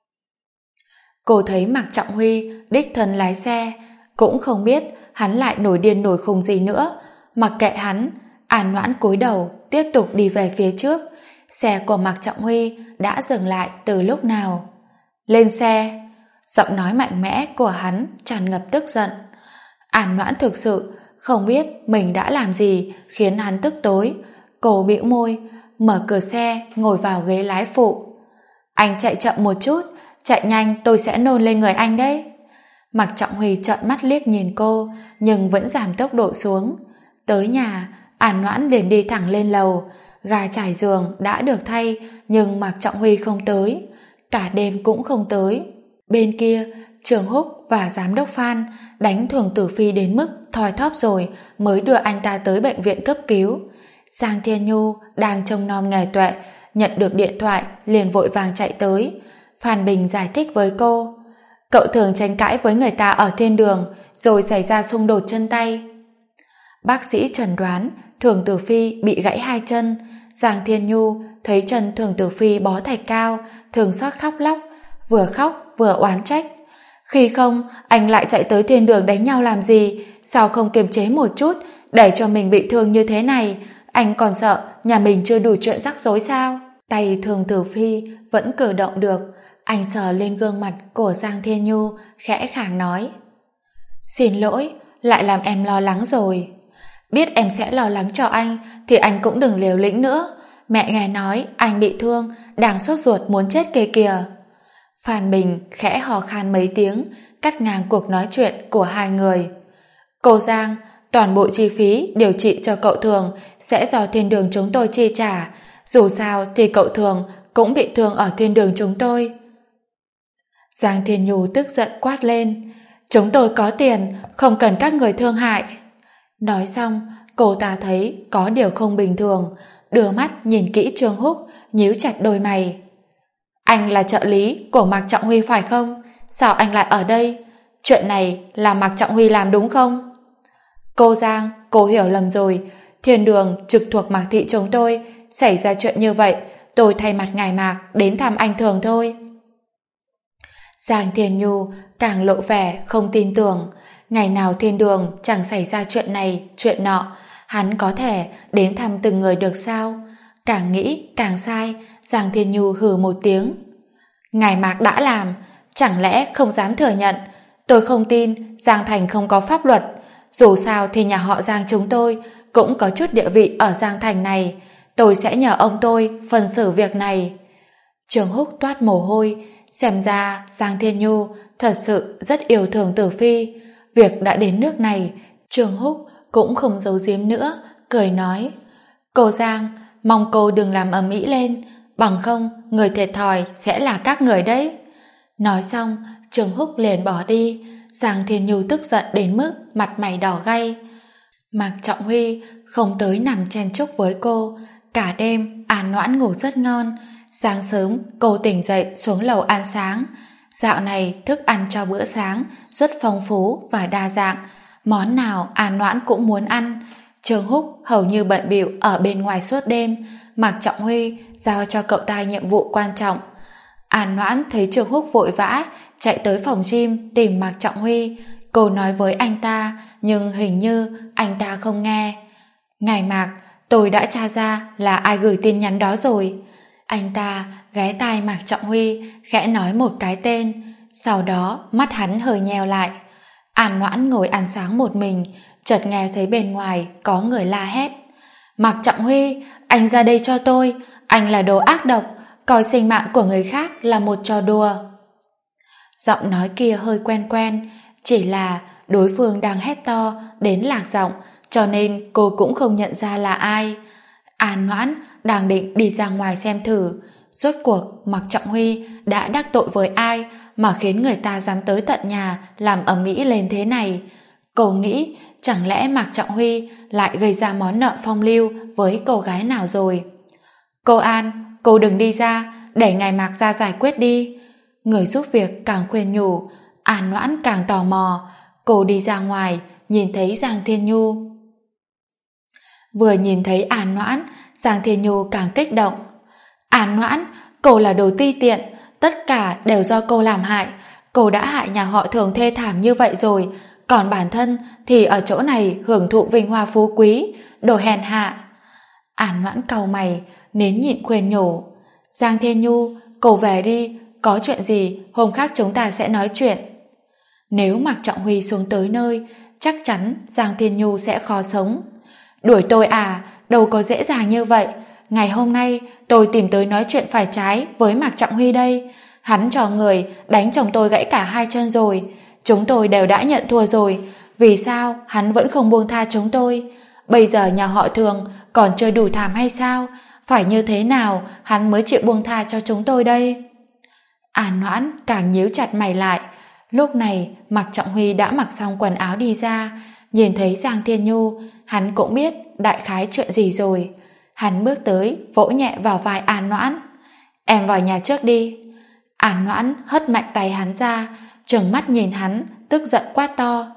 Cô thấy Mạc Trọng Huy đích thân lái xe, cũng không biết hắn lại nổi điên nổi khùng gì nữa. Mặc kệ hắn, An Noãn cúi đầu tiếp tục đi về phía trước. Xe của Mạc Trọng Huy đã dừng lại từ lúc nào. Lên xe! Giọng nói mạnh mẽ của hắn tràn ngập tức giận. An Noãn thực sự không biết mình đã làm gì khiến hắn tức tối. Cô bĩu môi, mở cửa xe, ngồi vào ghế lái phụ. Anh chạy chậm một chút, chạy nhanh tôi sẽ nôn lên người anh đấy. Mạc Trọng Huy trợn mắt liếc nhìn cô, nhưng vẫn giảm tốc độ xuống. Tới nhà, An Noãn liền đi thẳng lên lầu. Gà trải giường đã được thay, nhưng Mạc Trọng Huy không tới. Cả đêm cũng không tới. Bên kia, Trường Húc và giám đốc Phan đánh Thường Tử Phi đến mức thoi thóp rồi mới đưa anh ta tới bệnh viện cấp cứu. Giang Thiên Nhu đang trông nom nghề Tuệ, nhận được điện thoại liền vội vàng chạy tới. Phan Bình giải thích với cô, cậu thường tranh cãi với người ta ở thiên đường rồi xảy ra xung đột chân tay. Bác sĩ chẩn đoán Thường Tử Phi bị gãy hai chân. Giang Thiên Nhu thấy chân Thường Tử Phi bó thạch cao, thường xót khóc lóc, vừa khóc vừa oán trách. Khi không, anh lại chạy tới thiên đường đánh nhau làm gì? Sao không kiềm chế một chút, để cho mình bị thương như thế này? Anh còn sợ nhà mình chưa đủ chuyện rắc rối sao? Tay Thường Tử Phi vẫn cử động được. Anh sờ lên gương mặt của Giang Thiên Nhu, khẽ khàng nói, xin lỗi, lại làm em lo lắng rồi. Biết em sẽ lo lắng cho anh thì anh cũng đừng liều lĩnh nữa. Mẹ nghe nói anh bị thương, đang sốt ruột muốn chết kìa kìa. Phan Bình khẽ hò khan mấy tiếng, cắt ngang cuộc nói chuyện của hai người. Cô Giang, toàn bộ chi phí điều trị cho cậu Thường sẽ do thiên đường chúng tôi chi trả. Dù sao thì cậu Thường cũng bị thương ở thiên đường chúng tôi. Giang Thiên Nhu tức giận quát lên, chúng tôi có tiền, không cần các người thương hại. Nói xong, cô ta thấy có điều không bình thường, đưa mắt nhìn kỹ Trương Húc, nhíu chặt đôi mày. Anh là trợ lý của Mạc Trọng Huy phải không? Sao anh lại ở đây? Chuyện này là Mạc Trọng Huy làm đúng không? Cô Giang, cô hiểu lầm rồi. Thiên đường trực thuộc Mạc thị chúng tôi, xảy ra chuyện như vậy, tôi thay mặt ngài Mạc đến thăm anh Thường thôi. Giang Thiên Nhu càng lộ vẻ không tin tưởng. Ngày nào thiên đường chẳng xảy ra chuyện này, chuyện nọ, hắn có thể đến thăm từng người được sao? Càng nghĩ càng sai. Giang Thiên Nhu hừ một tiếng. Ngài Mạc đã làm, chẳng lẽ không dám thừa nhận? Tôi không tin Giang Thành không có pháp luật. Dù sao thì nhà họ Giang chúng tôi cũng có chút địa vị ở Giang Thành này. Tôi sẽ nhờ ông tôi phân xử việc này. Trường Húc toát mồ hôi. Xem ra Giang Thiên Nhu thật sự rất yêu Thường Tử Phi. Việc đã đến nước này, Trường Húc cũng không giấu giếm nữa, cười nói, cô Giang, mong cô đừng làm ầm ĩ lên, bằng không người thiệt thòi sẽ là các người đấy. Nói xong, Trường Húc liền bỏ đi. Giang Thiên Nhu tức giận đến mức mặt mày đỏ gay. Mạc Trọng Huy không tới nằm chen chúc với cô. Cả đêm An Noãn ngủ rất ngon. Sáng sớm cô tỉnh dậy xuống lầu ăn sáng. Dạo này thức ăn cho bữa sáng rất phong phú và đa dạng, món nào An Noãn cũng muốn ăn. Trương Húc hầu như bận bịu ở bên ngoài suốt đêm. Mạc Trọng Huy giao cho cậu ta nhiệm vụ quan trọng. An Noãn thấy Trương Húc vội vã chạy tới phòng gym tìm Mạc Trọng Huy. Cô nói với anh ta, nhưng hình như anh ta không nghe. Ngài Mạc, tôi đã tra ra là ai gửi tin nhắn đó rồi. Anh ta ghé tai Mạc Trọng Huy, khẽ nói một cái tên. Sau đó mắt hắn hơi nheo lại. An Noãn ngồi ăn sáng một mình, chợt nghe thấy bên ngoài có người la hét. Mạc Trọng Huy, anh ra đây cho tôi. Anh là đồ ác độc, coi sinh mạng của người khác là một trò đùa. Giọng nói kia hơi quen quen, chỉ là đối phương đang hét to đến lạc giọng, cho nên cô cũng không nhận ra là ai. An Noãn đang định đi ra ngoài xem thử, rốt cuộc Mạc Trọng Huy đã đắc tội với ai mà khiến người ta dám tới tận nhà làm ầm ĩ lên thế này. Cô nghĩ chẳng lẽ Mạc Trọng Huy lại gây ra món nợ phong lưu với cô gái nào rồi. Cô An, cô đừng đi ra, để ngài Mạc ra giải quyết đi. Người giúp việc càng khuyên nhủ, An Noãn càng tò mò. Cô đi ra ngoài, nhìn thấy Giang Thiên Nhu. Vừa nhìn thấy An Noãn, Giang Thiên Nhu càng kích động. An Noãn, cô là đồ ti tiện, tất cả đều do cô làm hại. Cô đã hại nhà họ Thường thê thảm như vậy rồi, còn bản thân thì ở chỗ này hưởng thụ vinh hoa phú quý, đồ hèn hạ. An Noãn cau mày, nín nhịn khuyên nhủ. Giang Thiên Nhu, cô về đi, có chuyện gì hôm khác chúng ta sẽ nói chuyện. Nếu Mạc Trọng Huy xuống tới nơi, chắc chắn Giang Thiên Nhu sẽ khó sống. Đuổi tôi à, đâu có dễ dàng như vậy. Ngày hôm nay tôi tìm tới nói chuyện phải trái với Mạc Trọng Huy đây. Hắn trò người đánh chồng tôi gãy cả hai chân rồi. Chúng tôi đều đã nhận thua rồi, vì sao hắn vẫn không buông tha chúng tôi? Bây giờ nhà họ Thường còn chưa đủ thảm hay sao? Phải như thế nào hắn mới chịu buông tha cho chúng tôi đây? An Noãn càng nhíu chặt mày lại. Lúc này Mạc Trọng Huy đã mặc xong quần áo đi ra, nhìn thấy Giang Thiên Nhu, hắn cũng biết đại khái chuyện gì rồi. Hắn bước tới vỗ nhẹ vào vai An Noãn. Em vào nhà trước đi. An Noãn hất mạnh tay hắn ra, trừng mắt nhìn hắn, tức giận quát to.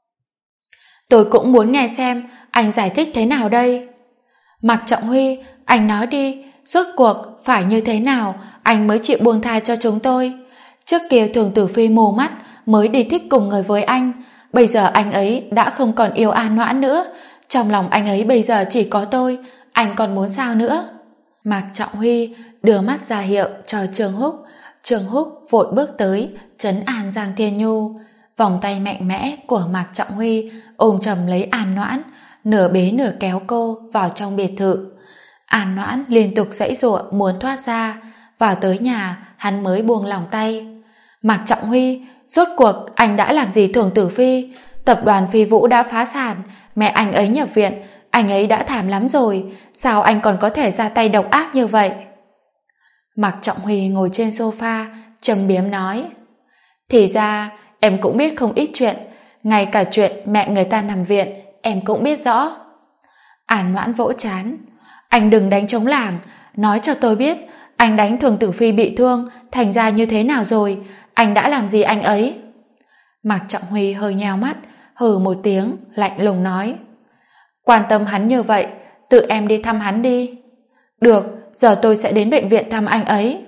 Tôi cũng muốn nghe xem anh giải thích thế nào đây. Mạc Trọng Huy, anh nói đi, rốt cuộc phải như thế nào anh mới chịu buông tha cho chúng tôi? Trước kia Thường Tử Phi mù mắt mới đi thích cùng người với anh, bây giờ anh ấy đã không còn yêu An Noãn nữa, trong lòng anh ấy bây giờ chỉ có tôi, anh còn muốn sao nữa? Mạc Trọng Huy đưa mắt ra hiệu cho Trương Húc. Trương Húc vội bước tới trấn an Giang Thiên Nhu. Vòng tay mạnh mẽ của Mạc Trọng Huy ôm chầm lấy An Noãn, nửa bế nửa kéo cô vào trong biệt thự. An Noãn liên tục giãy giụa muốn thoát ra. Vào tới nhà hắn mới buông lòng tay. Mạc Trọng Huy, rốt cuộc anh đã làm gì Thường Tử Phi? Tập đoàn Phi Vũ đã phá sản, mẹ anh ấy nhập viện, anh ấy đã thảm lắm rồi, sao anh còn có thể ra tay độc ác như vậy? Mạc Trọng Huy ngồi trên sofa trầm biếm nói. Thì ra em cũng biết không ít chuyện, ngay cả chuyện mẹ người ta nằm viện em cũng biết rõ. An Noãn vỗ trán. Anh đừng đánh trống lảng, nói cho tôi biết anh đánh Thường Tử Phi bị thương thành ra như thế nào rồi, anh đã làm gì anh ấy? Mạc Trọng Huy hơi nheo mắt, hừ một tiếng, lạnh lùng nói. Quan tâm hắn như vậy, tự em đi thăm hắn đi. Được, giờ tôi sẽ đến bệnh viện thăm anh ấy.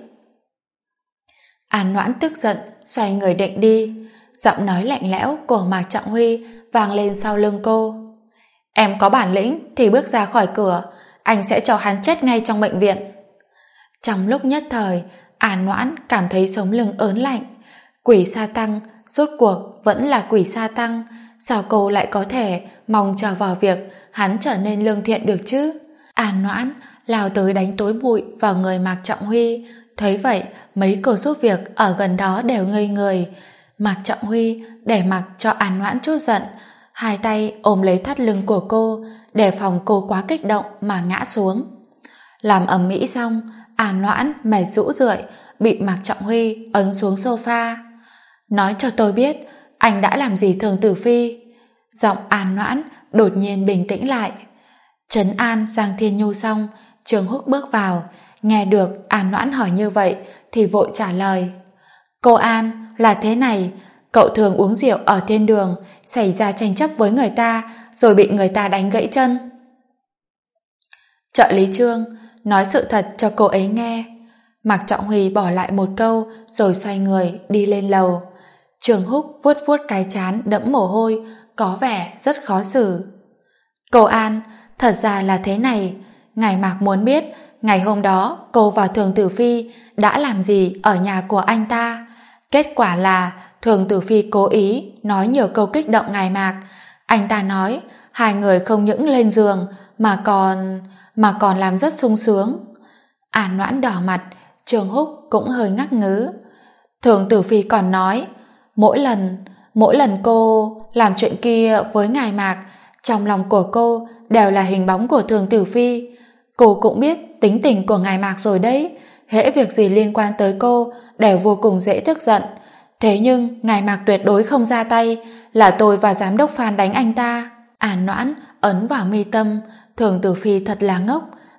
An Noãn tức giận, xoay người định đi. Giọng nói lạnh lẽo của Mạc Trọng Huy vang lên sau lưng cô. Em có bản lĩnh thì bước ra khỏi cửa, anh sẽ cho hắn chết ngay trong bệnh viện. Trong lúc nhất thời, An Noãn cảm thấy sống lưng ớn lạnh. Quỷ sa tăng, rốt cuộc vẫn là quỷ sa tăng, sao cô lại có thể mong chờ vào việc hắn trở nên lương thiện được chứ? An Noãn lao tới đánh tối bụi vào người Mạc Trọng Huy. Thấy vậy, mấy cô giúp việc ở gần đó đều ngây người. Mạc Trọng Huy để mặc cho An Noãn chút giận, hai tay ôm lấy thắt lưng của cô, để phòng cô quá kích động mà ngã xuống. Làm ầm ĩ xong, An Noãn mệt rũ rượi, bị Mạc Trọng Huy ấn xuống sofa. Nói cho tôi biết, anh đã làm gì Thường Tử Phi? Giọng An Noãn đột nhiên bình tĩnh lại. Trấn an Giang Thiên Nhu xong, Trương Húc bước vào, nghe được An Noãn hỏi như vậy thì vội trả lời. Cô An, là thế này, cậu thường uống rượu ở thiên đường, xảy ra tranh chấp với người ta, rồi bị người ta đánh gãy chân. Trợ lý Trương nói sự thật cho cô ấy nghe. Mạc Trọng Huy bỏ lại một câu rồi xoay người đi lên lầu. Trương Húc vuốt vuốt cái trán đẫm mồ hôi, có vẻ rất khó xử. Cô An, thật ra là thế này, ngài Mạc muốn biết ngày hôm đó cô và Thường Tử Phi đã làm gì ở nhà của anh ta. Kết quả là Thường Tử Phi cố ý nói nhiều câu kích động ngài Mạc. Anh ta nói hai người không những lên giường mà còn làm rất sung sướng. An Noãn đỏ mặt, Trương Húc cũng hơi ngắc ngứ. Thường Tử Phi còn nói mỗi lần cô làm chuyện kia với ngài Mạc, trong lòng của cô đều là hình bóng của Thường Tử Phi. Cô cũng biết tính tình của ngài Mạc rồi đấy, hễ việc gì liên quan tới cô đều vô cùng dễ tức giận. Thế nhưng ngài Mạc tuyệt đối không ra tay, là tôi và giám đốc Phan đánh anh ta. An Noãn ấn vào mi tâm, Thường Tử Phi thật là ngốc,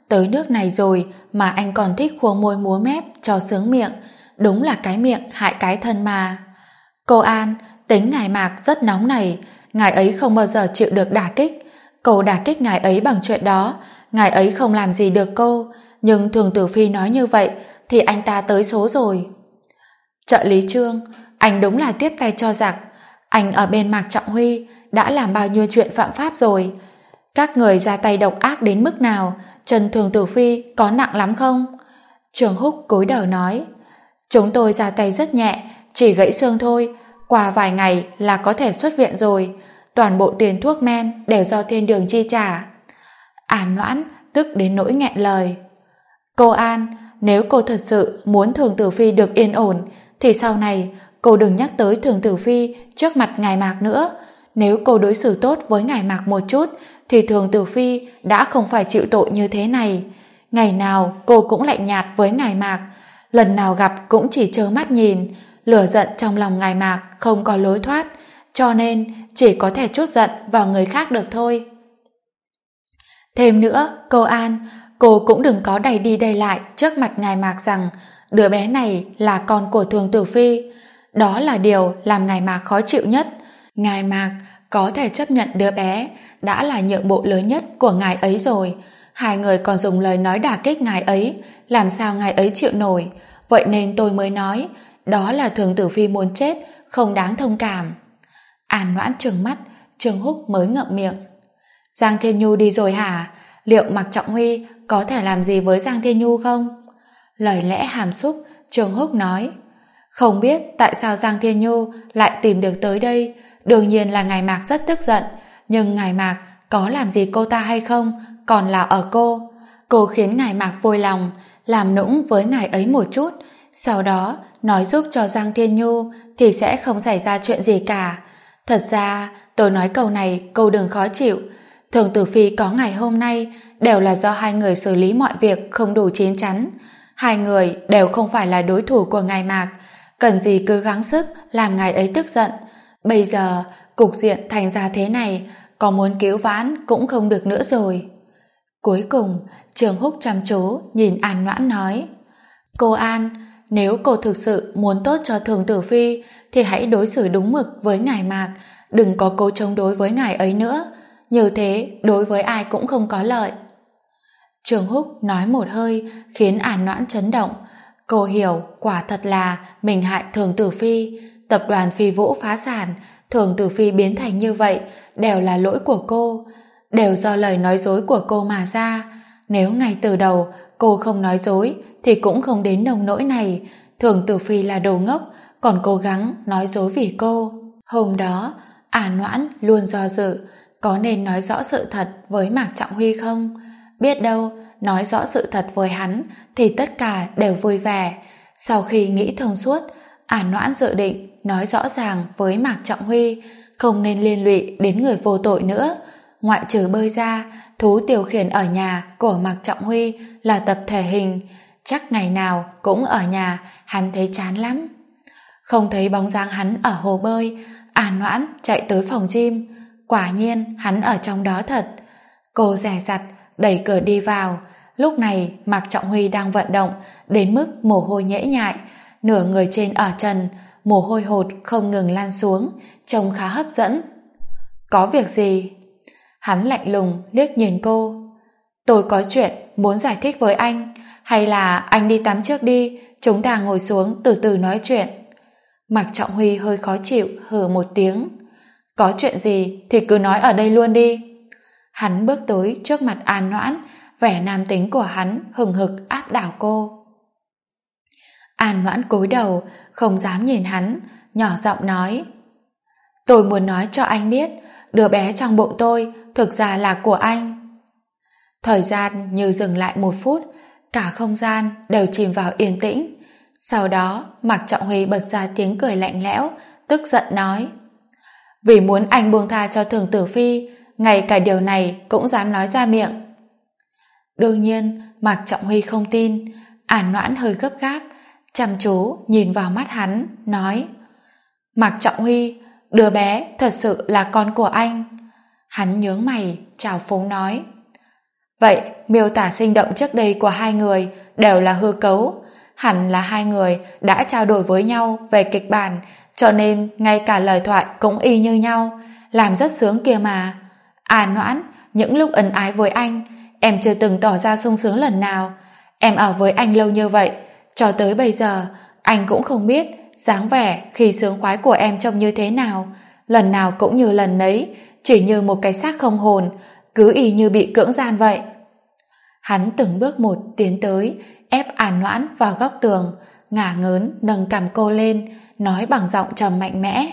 tới nước này rồi mà anh còn thích khua môi múa mép cho sướng miệng, đúng là cái miệng hại cái thân mà. Cô An, tính ngài Mạc rất nóng này, ngài ấy không bao giờ chịu được đả kích. Cô đả kích ngài ấy bằng chuyện đó, ngài ấy không làm gì được cô, nhưng Thường Tử Phi nói như vậy thì anh ta tới số rồi. Trợ lý Trương, anh đúng là tiếp tay cho giặc. Anh ở bên Mạc Trọng Huy đã làm bao nhiêu chuyện phạm pháp rồi. Các người ra tay độc ác đến mức nào, Trần Thường Tử Phi có nặng lắm không? Trường Húc cúi đầu nói, chúng tôi ra tay rất nhẹ, chỉ gãy xương thôi, qua vài ngày là có thể xuất viện rồi, toàn bộ tiền thuốc men đều do thiên đường chi trả. An Noãn tức đến nỗi nghẹn lời. Cô An, nếu cô thật sự muốn Thường Tử Phi được yên ổn thì sau này cô đừng nhắc tới Thường Tử Phi trước mặt ngài Mạc nữa. Nếu cô đối xử tốt với ngài Mạc một chút thì Thường Tử Phi đã không phải chịu tội như thế này. Ngày nào cô cũng lạnh nhạt với ngài Mạc, lần nào gặp cũng chỉ trơ mắt nhìn, lửa giận trong lòng ngài Mạc không có lối thoát, cho nên chỉ có thể trút giận vào người khác được thôi. Thêm nữa, cô An, cô cũng đừng có đày đi đày lại trước mặt ngài Mạc rằng đứa bé này là con của Thường Tử Phi. Đó là điều làm ngài Mạc khó chịu nhất. Ngài Mạc có thể chấp nhận đứa bé đã là nhượng bộ lớn nhất của ngài ấy rồi. Hai người còn dùng lời nói đả kích ngài ấy, làm sao ngài ấy chịu nổi. Vậy nên tôi mới nói đó là Thường Tử Phi muốn chết, không đáng thông cảm. An Noãn trừng mắt, Trương Húc mới ngậm miệng. Giang Thiên Nhu đi rồi hả? Liệu Mạc Trọng Huy có thể làm gì với Giang Thiên Nhu không? Lời lẽ hàm xúc, Trương Húc nói, không biết tại sao Giang Thiên Nhu lại tìm được tới đây. Đương nhiên là ngài Mạc rất tức giận, nhưng ngài Mạc có làm gì cô ta hay không còn là ở cô. Cô khiến ngài Mạc vui lòng, làm nũng với ngài ấy một chút, sau đó nói giúp cho Giang Thiên Nhu thì sẽ không xảy ra chuyện gì cả. Thật ra tôi nói câu này cô đừng khó chịu. Thường Tử Phi có ngày hôm nay đều là do hai người xử lý mọi việc không đủ chín chắn. Hai người đều không phải là đối thủ của ngài Mạc, cần gì cứ gắng sức làm ngài ấy tức giận. Bây giờ cục diện thành ra thế này, có muốn cứu vãn cũng không được nữa rồi. Cuối cùng Trường Húc chăm chú nhìn An Noãn nói, cô An, nếu cô thực sự muốn tốt cho Thường Tử Phi thì hãy đối xử đúng mực với ngài Mạc, đừng có cố chống đối với ngài ấy nữa, như thế đối với ai cũng không có lợi. Trường Húc nói một hơi khiến An Noãn chấn động. Cô hiểu quả thật là mình hại Thường Tử Phi. Tập đoàn Phi Vũ phá sản, Thường Tử Phi biến thành như vậy đều là lỗi của cô, đều do lời nói dối của cô mà ra. Nếu ngay từ đầu cô không nói dối thì cũng không đến nông nỗi này. Thường Tử Phi là đồ ngốc, còn cố gắng nói dối vì cô. Hôm đó An Noãn luôn do dự có nên nói rõ sự thật với Mạc Trọng Huy không. Biết đâu nói rõ sự thật với hắn thì tất cả đều vui vẻ. Sau khi nghĩ thông suốt, An Noãn dự định nói rõ ràng với Mạc Trọng Huy, không nên liên lụy đến người vô tội nữa. Ngoại trừ bơi ra, thú điều khiển ở nhà của Mạc Trọng Huy là tập thể hình, chắc ngày nào cũng ở nhà, hắn thấy chán lắm. Không thấy bóng dáng hắn ở hồ bơi, An Noãn chạy tới phòng gym, quả nhiên hắn ở trong đó thật. Cô dè dặt đẩy cửa đi vào. Lúc này Mạc Trọng Huy đang vận động đến mức mồ hôi nhễ nhại, nửa người trên ở trần, mồ hôi hột không ngừng lan xuống, trông khá hấp dẫn. Có việc gì? Hắn lạnh lùng liếc nhìn cô. Tôi có chuyện muốn giải thích với anh, hay là anh đi tắm trước đi, chúng ta ngồi xuống từ từ nói chuyện. Mạc Trọng Huy hơi khó chịu hừ một tiếng. Có chuyện gì thì cứ nói ở đây luôn đi. Hắn bước tới trước mặt An Noãn, vẻ nam tính của hắn hừng hực áp đảo cô. An Noãn cúi đầu không dám nhìn hắn, nhỏ giọng nói, tôi muốn nói cho anh biết đứa bé trong bụng tôi thực ra là của anh. Thời gian như dừng lại một phút, cả không gian đều chìm vào yên tĩnh. Sau đó Mạc Trọng Huy bật ra tiếng cười lạnh lẽo, tức giận nói, vì muốn anh buông tha cho Thường Tử Phi, ngay cả điều này cũng dám nói ra miệng. Đương nhiên Mạc Trọng Huy không tin. An Noãn hơi gấp gáp, chăm chú nhìn vào mắt hắn, nói, Mạc Trọng Huy, đứa bé thật sự là con của anh. Hắn nhướng mày, trào phúng nói, Vậy miêu tả sinh động trước đây của hai người đều là hư cấu, hẳn là hai người đã trao đổi với nhau về kịch bản, cho nên ngay cả lời thoại cũng y như nhau, làm rất sướng kia mà. À Noãn, những lúc ân ái với anh, em chưa từng tỏ ra sung sướng lần nào. Em ở với anh lâu như vậy, cho tới bây giờ, anh cũng không biết dáng vẻ khi sướng khoái của em trông như thế nào. Lần nào cũng như lần nấy, chỉ như một cái xác không hồn, cứ y như bị cưỡng gian vậy. Hắn từng bước một tiến tới, ép An Noãn vào góc tường, ngả ngớn nâng cằm cô lên, nói bằng giọng trầm mạnh mẽ.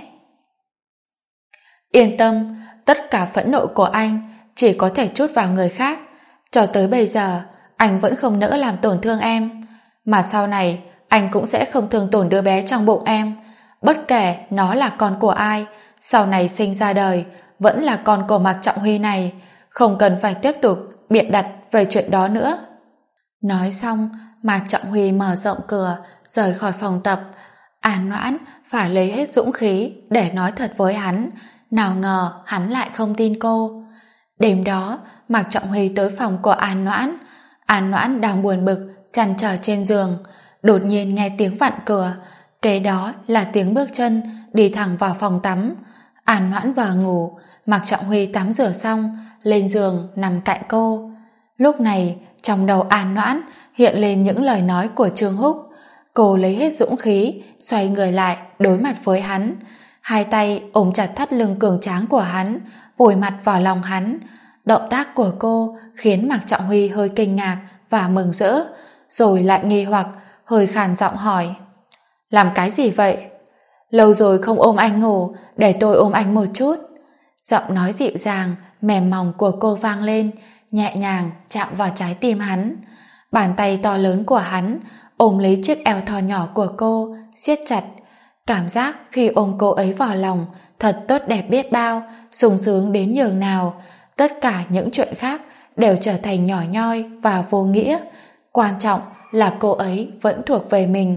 Yên tâm, tất cả phẫn nộ của anh chỉ có thể trút vào người khác. Cho tới bây giờ, anh vẫn không nỡ làm tổn thương em. Mà sau này, anh cũng sẽ không thương tổn đứa bé trong bụng em. Bất kể nó là con của ai, sau này sinh ra đời, vẫn là con của Mạc Trọng Huy này. Không cần phải tiếp tục bịa đặt về chuyện đó nữa. Nói xong, Mạc Trọng Huy mở rộng cửa, rời khỏi phòng tập. An Noãn phải lấy hết dũng khí để nói thật với hắn. Nào ngờ hắn lại không tin cô. Đêm đó, Mạc Trọng Huy tới phòng của An Noãn. An Noãn đang buồn bực, trằn trọc trên giường. Đột nhiên nghe tiếng vặn cửa. Kế đó là tiếng bước chân đi thẳng vào phòng tắm. An Noãn vào ngủ. Mạc Trọng Huy tắm rửa xong, lên giường nằm cạnh cô. Lúc này, trong đầu An Noãn hiện lên những lời nói của Trương Húc. Cô lấy hết dũng khí, xoay người lại đối mặt với hắn. Hai tay ôm chặt thắt lưng cường tráng của hắn, vùi mặt vào lòng hắn. Động tác của cô khiến Mạc Trọng Huy hơi kinh ngạc và mừng rỡ, rồi lại nghi hoặc, hơi khàn giọng hỏi: làm cái gì vậy? Lâu rồi không ôm anh ngủ, để tôi ôm anh một chút. Giọng nói dịu dàng, mềm mỏng của cô vang lên, nhẹ nhàng chạm vào trái tim hắn. Bàn tay to lớn của hắn ôm lấy chiếc eo thon nhỏ của cô, siết chặt. Cảm giác khi ôm cô ấy vào lòng thật tốt đẹp biết bao, sung sướng đến nhường nào. Tất cả những chuyện khác đều trở thành nhỏ nhoi và vô nghĩa. Quan trọng là cô ấy vẫn thuộc về mình.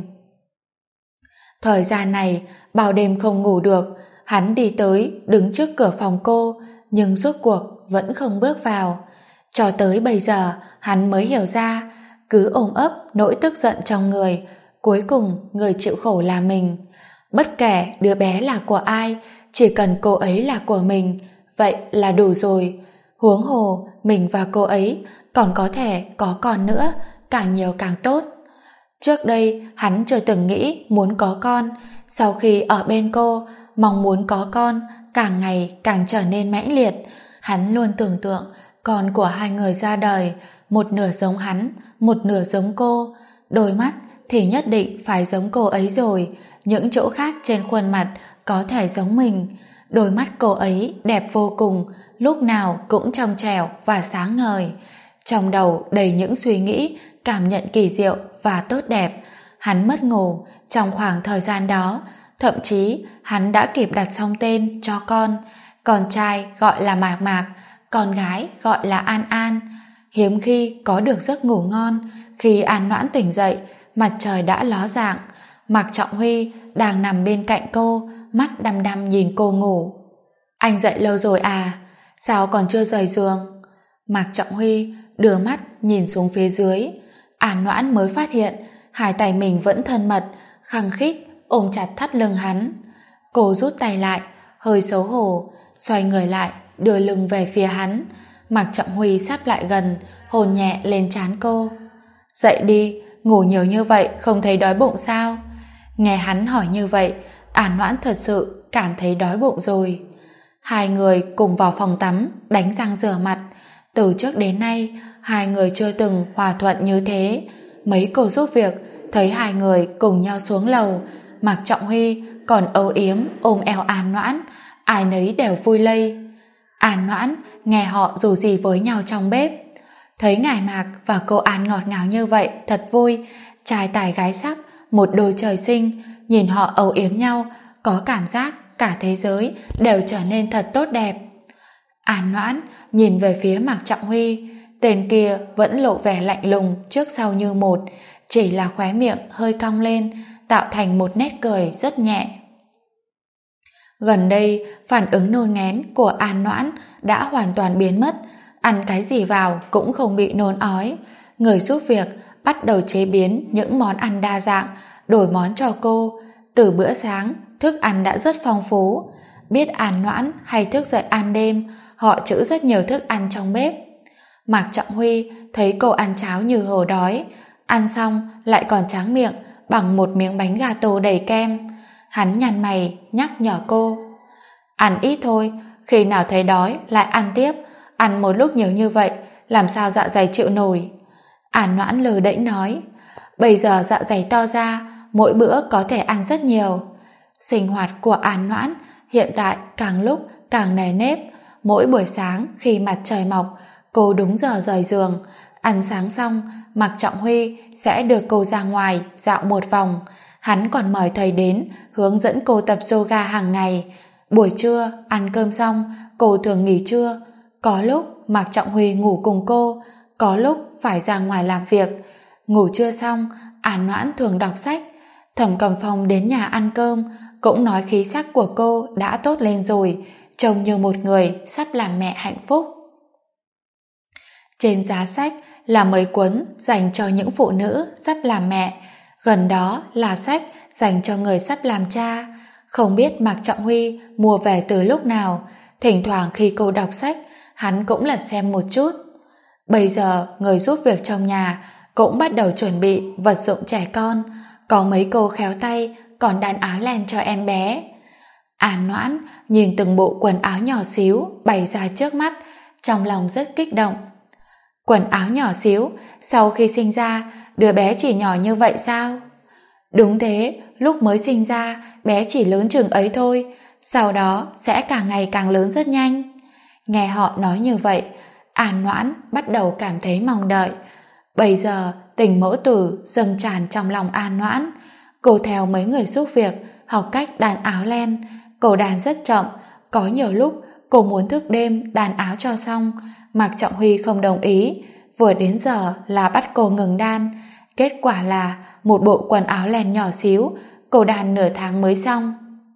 Thời gian này, bao đêm không ngủ được, hắn đi tới, đứng trước cửa phòng cô, nhưng rốt cuộc vẫn không bước vào. Cho tới bây giờ, hắn mới hiểu ra, cứ ôm ấp nỗi tức giận trong người, cuối cùng người chịu khổ là mình. Bất kể đứa bé là của ai, chỉ cần cô ấy là của mình, vậy là đủ rồi. Huống hồ, mình và cô ấy còn có thể có con nữa, càng nhiều càng tốt. Trước đây, hắn chưa từng nghĩ muốn có con. Sau khi ở bên cô, mong muốn có con càng ngày càng trở nên mãnh liệt. Hắn luôn tưởng tượng con của hai người ra đời, một nửa giống hắn, một nửa giống cô. Đôi mắt thì nhất định phải giống cô ấy rồi, những chỗ khác trên khuôn mặt có thể giống mình. Đôi mắt cô ấy đẹp vô cùng, lúc nào cũng trong trẻo và sáng ngời. Trong đầu đầy những suy nghĩ, cảm nhận kỳ diệu và tốt đẹp. Hắn mất ngủ trong khoảng thời gian đó, thậm chí hắn đã kịp đặt xong tên cho con. Con trai gọi là Mạc Mạc, con gái gọi là An An. Hiếm khi có được giấc ngủ ngon. Khi An Noãn tỉnh dậy, mặt trời đã ló dạng. Mạc Trọng Huy đang nằm bên cạnh cô, mắt đăm đăm nhìn cô ngủ. Anh dậy lâu rồi à? Sao còn chưa rời giường? Mạc Trọng Huy đưa mắt nhìn xuống phía dưới. An Noãn mới phát hiện hai tay mình vẫn thân mật, khăng khít ôm chặt thắt lưng hắn. Cô rút tay lại, hơi xấu hổ, xoay người lại, đưa lưng về phía hắn. Mạc Trọng Huy sắp lại gần, hôn nhẹ lên trán cô. Dậy đi, ngủ nhiều như vậy không thấy đói bụng sao? Nghe hắn hỏi như vậy, An Noãn thật sự cảm thấy đói bụng rồi. Hai người cùng vào phòng tắm, đánh răng rửa mặt. Từ trước đến nay, hai người chưa từng hòa thuận như thế. Mấy cô giúp việc thấy hai người cùng nhau xuống lầu, Mạc Trọng Huy còn âu yếm ôm eo An Noãn, ai nấy đều vui lây. An Noãn nghe họ dù gì với nhau trong bếp, thấy ngài Mạc và cô An ngọt ngào như vậy thật vui. Trai tài gái sắc, một đôi trời sinh, nhìn họ âu yếm nhau, có cảm giác cả thế giới đều trở nên thật tốt đẹp. An Noãn nhìn về phía Mạc Trọng Huy, tên kia vẫn lộ vẻ lạnh lùng trước sau như một, chỉ là khóe miệng hơi cong lên, tạo thành một nét cười rất nhẹ. Gần đây, phản ứng nôn ngén của An Noãn đã hoàn toàn biến mất. ăn cái gì vào cũng không bị nôn ói. Người giúp việc bắt đầu chế biến những món ăn đa dạng, đổi món cho cô. Từ bữa sáng, thức ăn đã rất phong phú. Biết An Noãn hay thức dậy ăn đêm, họ trữ rất nhiều thức ăn trong bếp. Mạc Trọng Huy thấy cô ăn cháo như hổ đói, ăn xong lại còn tráng miệng bằng một miếng bánh gato đầy kem. Hắn nhăn mày nhắc nhở cô: ăn ít thôi, khi nào thấy đói lại ăn tiếp, ăn một lúc nhiều như vậy làm sao dạ dày chịu nổi. An Noãn lờ đễnh nói: bây giờ dạ dày to ra, mỗi bữa có thể ăn rất nhiều. Sinh hoạt của An Noãn hiện tại càng lúc càng nề nếp. Mỗi buổi sáng khi mặt trời mọc, cô đúng giờ rời giường. Ăn sáng xong, Mạc Trọng Huy sẽ đưa cô ra ngoài dạo một vòng. Hắn còn mời thầy đến hướng dẫn cô tập yoga hàng ngày. Buổi trưa ăn cơm xong, cô thường nghỉ trưa. Có lúc Mạc Trọng Huy ngủ cùng cô, có lúc phải ra ngoài làm việc. Ngủ trưa xong, An Noãn thường đọc sách. Thẩm Cẩm Phong đến nhà ăn cơm cũng nói khí sắc của cô đã tốt lên rồi, trông như một người sắp làm mẹ hạnh phúc. Trên giá sách là mấy cuốn dành cho những phụ nữ sắp làm mẹ, gần đó là sách dành cho người sắp làm cha. Không biết Mạc Trọng Huy mua về từ lúc nào, thỉnh thoảng khi cô đọc sách, hắn cũng lật xem một chút. Bây giờ người giúp việc trong nhà cũng bắt đầu chuẩn bị vật dụng trẻ con, có mấy cô khéo tay còn đan áo len cho em bé. An Noãn nhìn từng bộ quần áo nhỏ xíu bày ra trước mắt, trong lòng rất kích động. Quần áo nhỏ xíu, sau khi sinh ra đứa bé chỉ nhỏ như vậy sao? Đúng thế, lúc mới sinh ra bé chỉ lớn chừng ấy thôi, sau đó sẽ càng ngày càng lớn rất nhanh. Nghe họ nói như vậy, An Noãn bắt đầu cảm thấy mong đợi. Bây giờ tình mẫu tử dâng tràn trong lòng An Noãn. Cô theo mấy người giúp việc học cách đan áo len. Cô đan rất chậm, có nhiều lúc cô muốn thức đêm đan áo cho xong. Mạc Trọng Huy không đồng ý, vừa đến giờ là bắt cô ngừng đan. Kết quả là một bộ quần áo len nhỏ xíu, cô đan nửa tháng mới xong.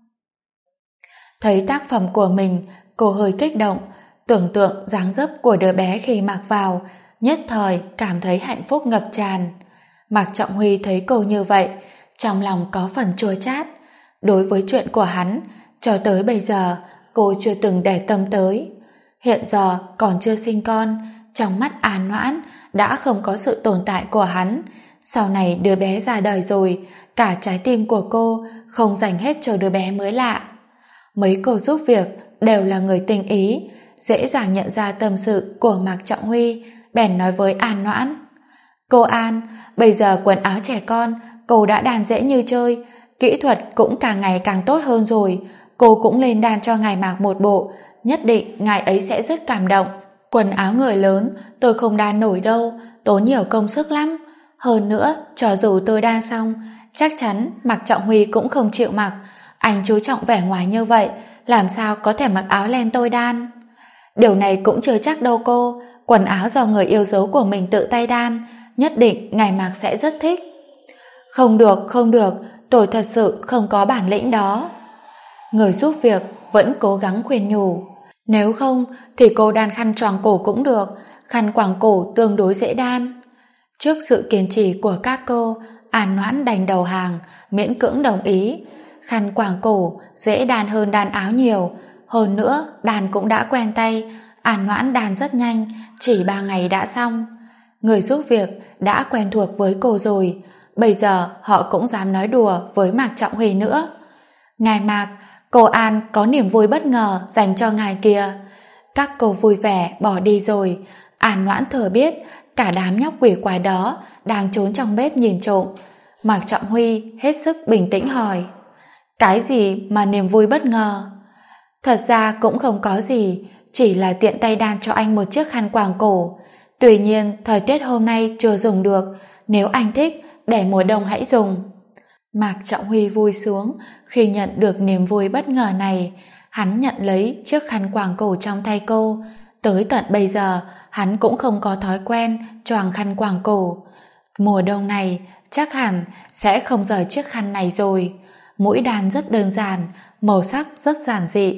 Thấy tác phẩm của mình, cô hơi kích động, tưởng tượng dáng dấp của đứa bé khi mặc vào, nhất thời cảm thấy hạnh phúc ngập tràn. Mạc Trọng Huy thấy cô như vậy, trong lòng có phần chua chát. Đối với chuyện của hắn, cho tới bây giờ cô chưa từng để tâm tới. Hiện giờ còn chưa sinh con, trong mắt An Noãn đã không có sự tồn tại của hắn. Sau này đứa bé ra đời rồi, cả trái tim của cô không dành hết cho đứa bé mới lạ. Mấy cô giúp việc đều là người tinh ý, dễ dàng nhận ra tâm sự của Mạc Trọng Huy, bèn nói với An Noãn: cô An, bây giờ quần áo trẻ con cô đã đan dễ như chơi, kỹ thuật cũng càng ngày càng tốt hơn rồi. Cô cũng lên đan cho ngài Mạc một bộ, nhất định ngài ấy sẽ rất cảm động. Quần áo người lớn tôi không đan nổi đâu, tốn nhiều công sức lắm. Hơn nữa, cho dù tôi đan xong, chắc chắn Mạc Trọng Huy cũng không chịu mặc. Anh chú trọng vẻ ngoài như vậy, làm sao có thể mặc áo len tôi đan? Điều này cũng chưa chắc đâu cô, quần áo do người yêu dấu của mình tự tay đan, nhất định ngài Mạc sẽ rất thích. Không được, không được, tôi thật sự không có bản lĩnh đó. Người giúp việc vẫn cố gắng khuyên nhủ. Nếu không thì cô đan khăn choàng cổ cũng được, khăn quàng cổ tương đối dễ đan. Trước sự kiên trì của các cô, An Noãn đành đầu hàng, miễn cưỡng đồng ý. Khăn quàng cổ dễ đan hơn đan áo nhiều, hơn nữa đan cũng đã quen tay. An Noãn đan rất nhanh, chỉ 3 ngày đã xong. Người giúp việc đã quen thuộc với cô rồi, bây giờ họ cũng dám nói đùa với Mạc Trọng Huy nữa. Ngài Mạc, cô An có niềm vui bất ngờ dành cho ngài kìa. Các cô vui vẻ bỏ đi rồi. An Noãn thừa biết cả đám nhóc quỷ quái đó đang trốn trong bếp nhìn trộm. Mạc Trọng Huy hết sức bình tĩnh hỏi: cái gì mà niềm vui bất ngờ? Thật ra cũng không có gì, chỉ là tiện tay đan cho anh một chiếc khăn quàng cổ. Tuy nhiên thời tiết hôm nay chưa dùng được, nếu anh thích để mùa đông hãy dùng. Mạc Trọng Huy vui xuống khi nhận được niềm vui bất ngờ này. Hắn nhận lấy chiếc khăn quàng cổ trong tay cô. Tới tận bây giờ hắn cũng không có thói quen choàng khăn quàng cổ. Mùa đông này chắc hẳn sẽ không rời chiếc khăn này rồi. Mũi đan rất đơn giản, màu sắc rất giản dị,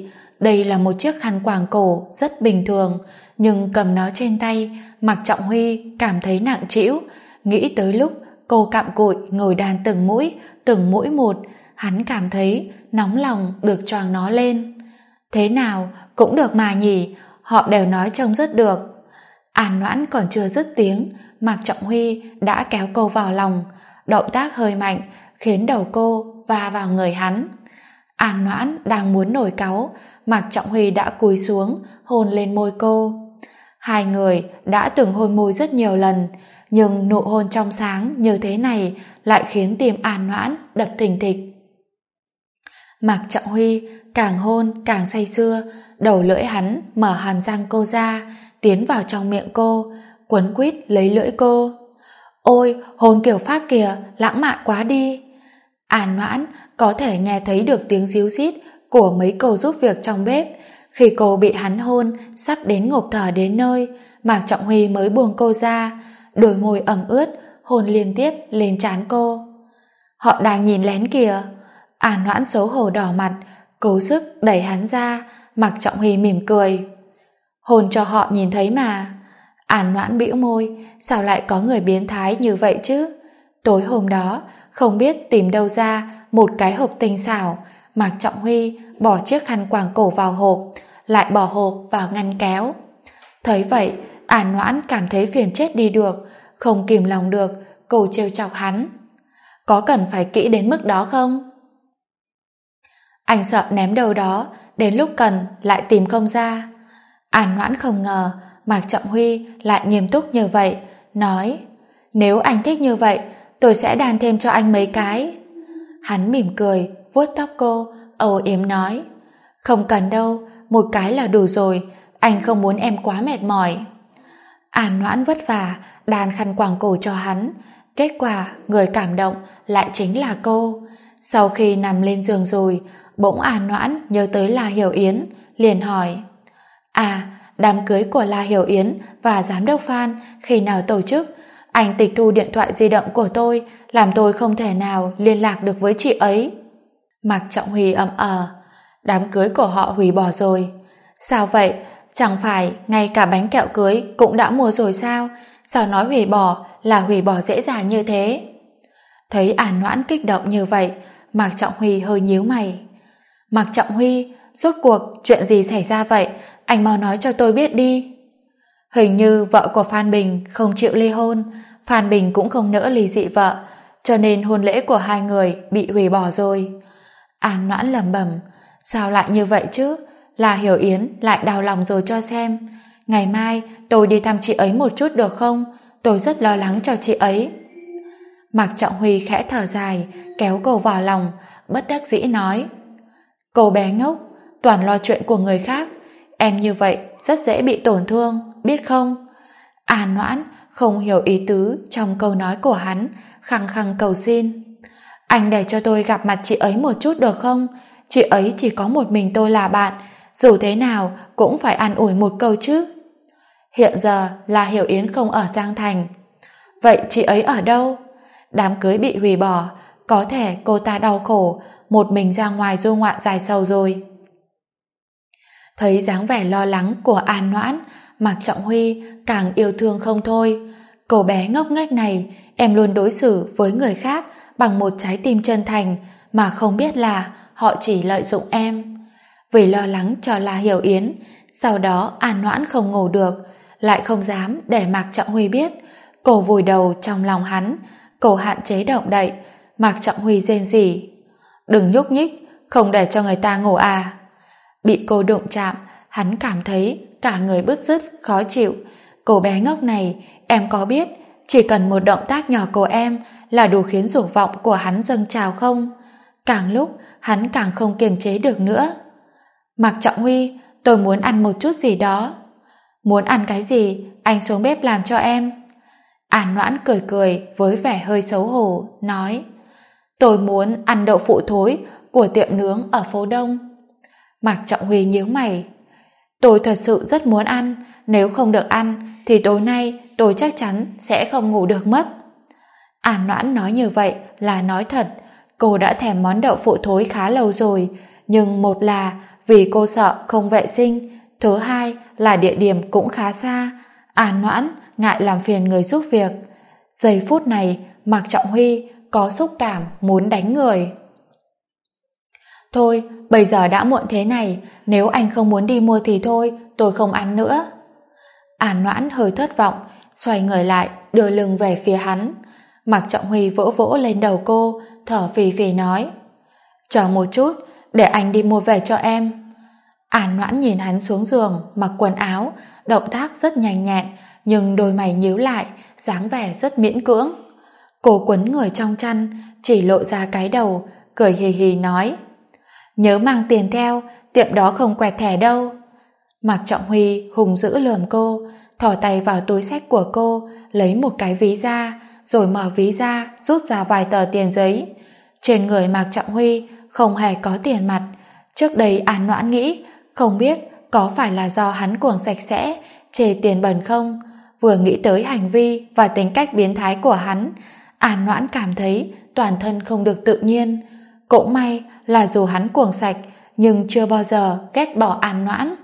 Đây là một chiếc khăn quàng cổ rất bình thường, nhưng cầm nó trên tay, Mạc Trọng Huy cảm thấy nặng trĩu. Nghĩ tới lúc cô cặm cụi ngồi đàn từng mũi một, hắn cảm thấy nóng lòng được choàng nó lên. Thế nào cũng được mà nhỉ, họ đều nói trông rất được. An Noãn còn chưa dứt tiếng, Mạc Trọng Huy đã kéo cô vào lòng, động tác hơi mạnh khiến đầu cô va vào người hắn. An Noãn đang muốn nổi cáu, Mạc Trọng Huy đã cúi xuống hôn lên môi cô. Hai người đã từng hôn môi rất nhiều lần, nhưng nụ hôn trong sáng như thế này lại khiến tim An Noãn đập thình thịch. Mạc Trọng Huy càng hôn càng say sưa, đầu lưỡi hắn mở hàm răng cô ra, tiến vào trong miệng cô, quấn quýt lấy lưỡi cô. Ôi, hôn kiểu Pháp kìa, lãng mạn quá đi. An Noãn có thể nghe thấy được tiếng ríu rít của mấy cô giúp việc trong bếp. Khi cô bị hắn hôn sắp đến ngộp thở đến nơi, Mạc Trọng Huy mới buông cô ra, đôi môi ẩm ướt hôn liên tiếp lên trán cô. Họ đang nhìn lén kìa. An Noãn xấu hổ đỏ mặt, cố sức đẩy hắn ra. Mạc Trọng Huy mỉm cười. Hôn cho họ nhìn thấy mà. An Noãn bĩu môi, sao lại có người biến thái như vậy chứ? Tối hôm đó không biết tìm đâu ra một cái hộp tinh xảo, Mạc Trọng Huy bỏ chiếc khăn quàng cổ vào hộp, lại bỏ hộp vào ngăn kéo. Thấy vậy, An Noãn cảm thấy phiền chết đi được, không kìm lòng được, cô trêu chọc hắn. Có cần phải kỹ đến mức đó không? Anh sợ ném đâu đó, đến lúc cần lại tìm không ra. An Noãn không ngờ Mạc Trọng Huy lại nghiêm túc như vậy, nói: Nếu anh thích như vậy, tôi sẽ đan thêm cho anh mấy cái. Hắn mỉm cười, vuốt tóc cô, âu yếm nói: Không cần đâu, một cái là đủ rồi, anh không muốn em quá mệt mỏi. An Noãn vất vả đan khăn quàng cổ cho hắn, kết quả người cảm động lại chính là cô. Sau khi nằm lên giường rồi, bỗng An Noãn nhớ tới La Hiểu Yến, liền hỏi: đám cưới của La Hiểu Yến và giám đốc Phan khi nào tổ chức? Anh tịch thu điện thoại di động của tôi, làm tôi không thể nào liên lạc được với chị ấy. Mạc Trọng Huy ậm đám cưới của họ hủy bỏ rồi. Sao vậy? Chẳng phải ngay cả bánh kẹo cưới cũng đã mua rồi sao? Sao nói hủy bỏ là hủy bỏ dễ dàng như thế? Thấy An Noãn kích động như vậy, Mạc Trọng Huy hơi nhíu mày. Mạc Trọng Huy, rốt cuộc chuyện gì xảy ra vậy? Anh mau nói cho tôi biết đi. Hình như vợ của Phan Bình không chịu ly hôn, Phan Bình cũng không nỡ ly dị vợ, cho nên hôn lễ của hai người bị hủy bỏ rồi. An Noãn lẩm bẩm, sao lại như vậy chứ? La Hiểu Yến lại đau lòng rồi cho xem. Ngày mai tôi đi thăm chị ấy một chút được không? Tôi rất lo lắng cho chị ấy. Mạc Trọng Huy khẽ thở dài, kéo cô vào lòng, bất đắc dĩ nói: Cô bé ngốc, toàn lo chuyện của người khác, em như vậy rất dễ bị tổn thương, biết không? An Noãn không hiểu ý tứ trong câu nói của hắn, khăng khăng cầu xin: Anh để cho tôi gặp mặt chị ấy một chút được không? Chị ấy chỉ có một mình tôi là bạn, dù thế nào cũng phải an ủi một câu chứ. Hiện giờ là Hiểu Yến không ở Giang Thành. Vậy chị ấy ở đâu? Đám cưới bị hủy bỏ, có thể cô ta đau khổ, một mình ra ngoài du ngoạn dài sầu rồi. Thấy dáng vẻ lo lắng của An Noãn, Mạc Trọng Huy càng yêu thương không thôi. Cô bé ngốc nghếch này, em luôn đối xử với người khác bằng một trái tim chân thành, mà không biết là họ chỉ lợi dụng em. Vì lo lắng cho La Hiểu Yến, sau đó An Noãn không ngủ được, lại không dám để Mạc Trọng Huy biết. Cô vùi đầu trong lòng hắn, cô hạn chế động đậy. Mạc Trọng Huy rên rỉ: Đừng nhúc nhích, không để cho người ta ngủ à? Bị cô đụng chạm, hắn cảm thấy cả người bứt rứt, khó chịu. Cô bé ngốc này, em có biết chỉ cần một động tác nhỏ của em là đủ khiến dục vọng của hắn dâng trào không? Càng lúc hắn càng không kiềm chế được nữa. Mạc Trọng Huy, tôi muốn ăn một chút gì đó. Muốn ăn cái gì, anh xuống bếp làm cho em. An Noãn cười cười với vẻ hơi xấu hổ, nói: Tôi muốn ăn đậu phụ thối của tiệm nướng ở phố Đông. Mạc Trọng Huy nhíu mày: Tôi thật sự rất muốn ăn, nếu không được ăn thì tối nay tôi chắc chắn sẽ không ngủ được mất. An Noãn nói như vậy là nói thật, cô đã thèm món đậu phụ thối khá lâu rồi, nhưng một là vì cô sợ không vệ sinh, thứ hai là địa điểm cũng khá xa. An Noãn ngại làm phiền người giúp việc. Giây phút này Mạc Trọng Huy có xúc cảm muốn đánh người. Thôi, bây giờ đã muộn thế này, nếu anh không muốn đi mua thì thôi, tôi không ăn nữa. An Noãn hơi thất vọng, xoay người lại, đưa lưng về phía hắn. Mạc Trọng Huy vỗ vỗ lên đầu cô, thở phì phì nói: chờ một chút, để anh đi mua về cho em. An Noãn nhìn hắn xuống giường, mặc quần áo, động tác rất nhanh nhẹn, nhưng đôi mày nhíu lại, dáng vẻ rất miễn cưỡng. Cô quấn người trong chăn, chỉ lộ ra cái đầu, cười hì hì nói: nhớ mang tiền theo, tiệm đó không quẹt thẻ đâu. Mạc Trọng Huy hùng dữ lườm cô, thò tay vào túi xách của cô, lấy một cái ví ra, rồi mở ví ra, rút ra vài tờ tiền giấy. Trên người Mạc Trọng Huy không hề có tiền mặt. Trước đây An Noãn nghĩ, không biết có phải là do hắn cuồng sạch sẽ, chê tiền bẩn không. Vừa nghĩ tới hành vi và tính cách biến thái của hắn, An Noãn cảm thấy toàn thân không được tự nhiên. Cũng may là dù hắn cuồng sạch, nhưng chưa bao giờ ghét bỏ An Noãn.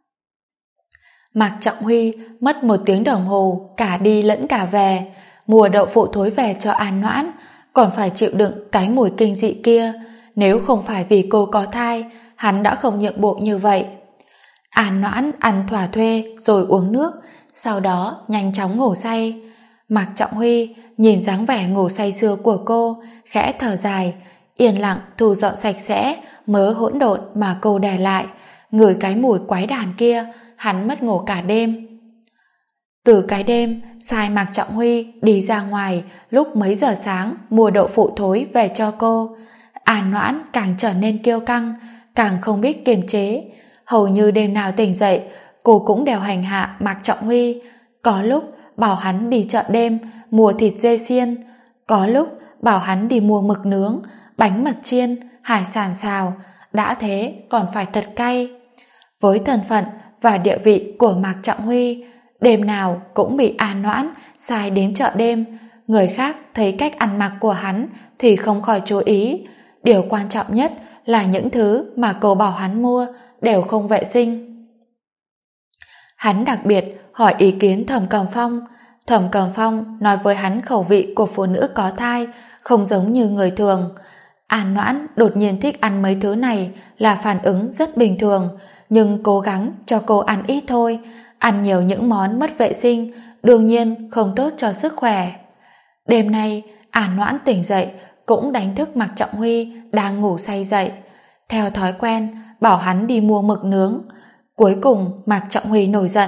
Mạc Trọng Huy mất 1 tiếng đồng hồ cả đi lẫn cả về, mua đậu phụ thối về cho An Noãn, còn phải chịu đựng cái mùi kinh dị kia. Nếu không phải vì cô có thai, hắn đã không nhượng bộ như vậy. An Noãn ăn thỏa thuê rồi uống nước, sau đó nhanh chóng ngủ say. Mạc Trọng Huy nhìn dáng vẻ ngủ say sưa của cô, khẽ thở dài, yên lặng thu dọn sạch sẽ mớ hỗn độn mà cô để lại. Ngửi cái mùi quái đản kia, hắn mất ngủ cả đêm. Từ cái đêm sai Mạc Trọng Huy đi ra ngoài lúc mấy giờ sáng mua đậu phụ thối về cho cô, An Noãn càng trở nên kiêu căng, càng không biết kiềm chế. Hầu như đêm nào tỉnh dậy, cô cũng đều hành hạ Mạc Trọng Huy. Có lúc bảo hắn đi chợ đêm mua thịt dê xiên, có lúc bảo hắn đi mua mực nướng, bánh mật chiên, hải sản xào, đã thế còn phải thật cay. Với thân phận và địa vị của Mạc Trọng Huy, đêm nào cũng bị An Noãn sai đến chợ đêm. Người khác thấy cách ăn mặc của hắn thì không khỏi chú ý. Điều quan trọng nhất là những thứ mà cô bảo hắn mua đều không vệ sinh. Hắn đặc biệt hỏi ý kiến Thẩm Cẩm Phong. Thẩm Cẩm Phong nói với hắn khẩu vị của phụ nữ có thai không giống như người thường. An Noãn đột nhiên thích ăn mấy thứ này là phản ứng rất bình thường, nhưng cố gắng cho cô ăn ít thôi. Ăn nhiều những món mất vệ sinh đương nhiên không tốt cho sức khỏe. Đêm nay An Noãn tỉnh dậy cũng đánh thức Mạc Trọng Huy đang ngủ say dậy. Theo thói quen bảo hắn đi mua mực nướng. Cuối cùng Mạc Trọng Huy nổi giận: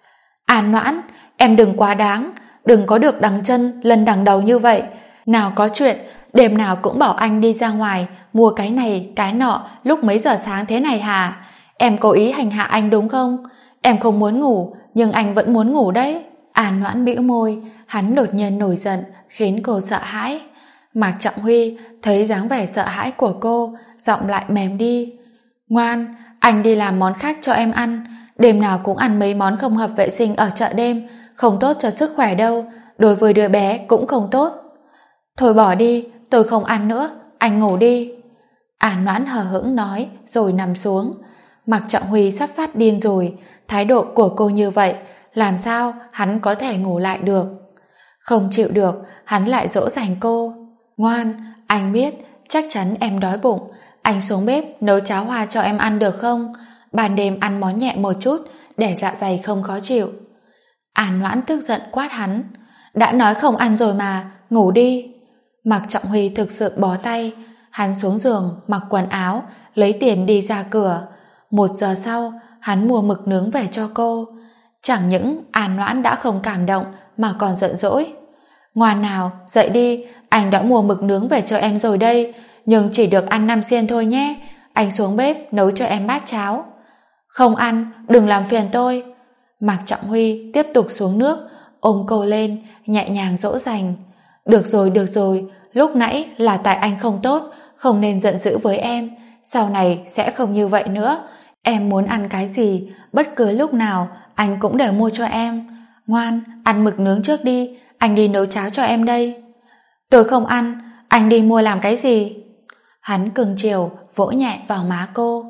An Noãn, em đừng quá đáng, đừng có được đằng chân lân đằng đầu như vậy. Nào có chuyện đêm nào cũng bảo anh đi ra ngoài mua cái này cái nọ lúc mấy giờ sáng thế này hả? Em cố ý hành hạ anh đúng không? Em không muốn ngủ nhưng anh vẫn muốn ngủ đấy. An Noãn bĩu môi, hắn đột nhiên nổi giận khiến cô sợ hãi. Mạc Trọng Huy thấy dáng vẻ sợ hãi của cô, giọng lại mềm đi: ngoan, anh đi làm món khác cho em ăn. Đêm nào cũng ăn mấy món không hợp vệ sinh ở chợ đêm, không tốt cho sức khỏe đâu, đối với đứa bé cũng không tốt. Thôi bỏ đi, tôi không ăn nữa, anh ngủ đi. An Noãn hờ hững nói rồi nằm xuống. Mạc Trọng Huy sắp phát điên rồi, thái độ của cô như vậy làm sao hắn có thể ngủ lại được. Không chịu được, hắn lại dỗ dành cô: ngoan, anh biết chắc chắn em đói bụng, anh xuống bếp nấu cháo hoa cho em ăn được không? Ban đêm ăn món nhẹ một chút để dạ dày không khó chịu. An Noãn tức giận quát hắn: đã nói không ăn rồi mà, ngủ đi. Mạc Trọng Huy thực sự bó tay. Hắn xuống giường mặc quần áo, lấy tiền đi ra cửa. 1 giờ sau hắn mua mực nướng về cho cô. Chẳng những An Noãn đã không cảm động mà còn giận dỗi: ngoan nào, dậy đi, anh đã mua mực nướng về cho em rồi đây, nhưng chỉ được ăn 5 xiên thôi nhé. Anh xuống bếp nấu cho em bát cháo. Không ăn, đừng làm phiền tôi. Mạc Trọng Huy tiếp tục xuống nước, ôm cô lên, nhẹ nhàng dỗ dành: được rồi, lúc nãy là tại anh không tốt, không nên giận dữ với em, sau này sẽ không như vậy nữa. Em muốn ăn cái gì, bất cứ lúc nào anh cũng đều mua cho em. Ngoan, ăn mực nướng trước đi, anh đi nấu cháo cho em đây. Tôi không ăn, anh đi mua làm cái gì? Hắn cưng chiều vỗ nhẹ vào má cô.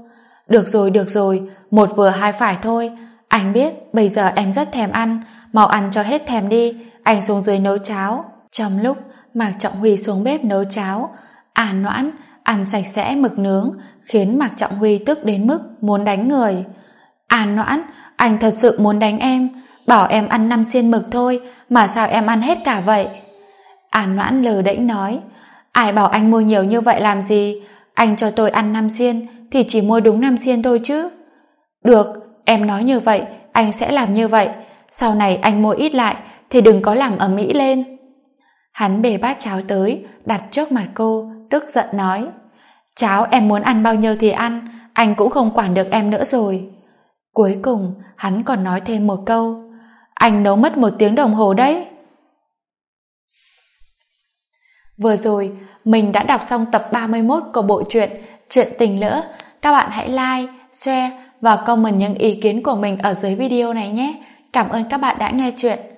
Được rồi, một vừa hai phải thôi. Anh biết bây giờ em rất thèm ăn, mau ăn cho hết thèm đi, anh xuống dưới nấu cháo. Trong lúc Mạc Trọng Huy xuống bếp nấu cháo, An Noãn ăn sạch sẽ mực nướng, khiến Mạc Trọng Huy tức đến mức muốn đánh người. An Noãn, anh thật sự muốn đánh em, bảo em ăn 5 xiên mực thôi, mà sao em ăn hết cả vậy? An Noãn lờ đễnh nói, ai bảo anh mua nhiều như vậy làm gì, anh cho tôi ăn 5 xiên thì chỉ mua đúng 5 xiên thôi chứ. Được, em nói như vậy, anh sẽ làm như vậy, sau này anh mua ít lại thì đừng có làm ầm ĩ lên. Hắn bê bát cháo tới, đặt trước mặt cô, tức giận nói, cháo em muốn ăn bao nhiêu thì ăn, anh cũng không quản được em nữa rồi. Cuối cùng, hắn còn nói thêm một câu, anh nấu mất 1 tiếng đồng hồ đấy. Vừa rồi, mình đã đọc xong tập 31 của bộ truyện Chuyện Tình Lỡ. Các bạn hãy like, share và comment những ý kiến của mình ở dưới video này nhé. Cảm ơn các bạn đã nghe chuyện.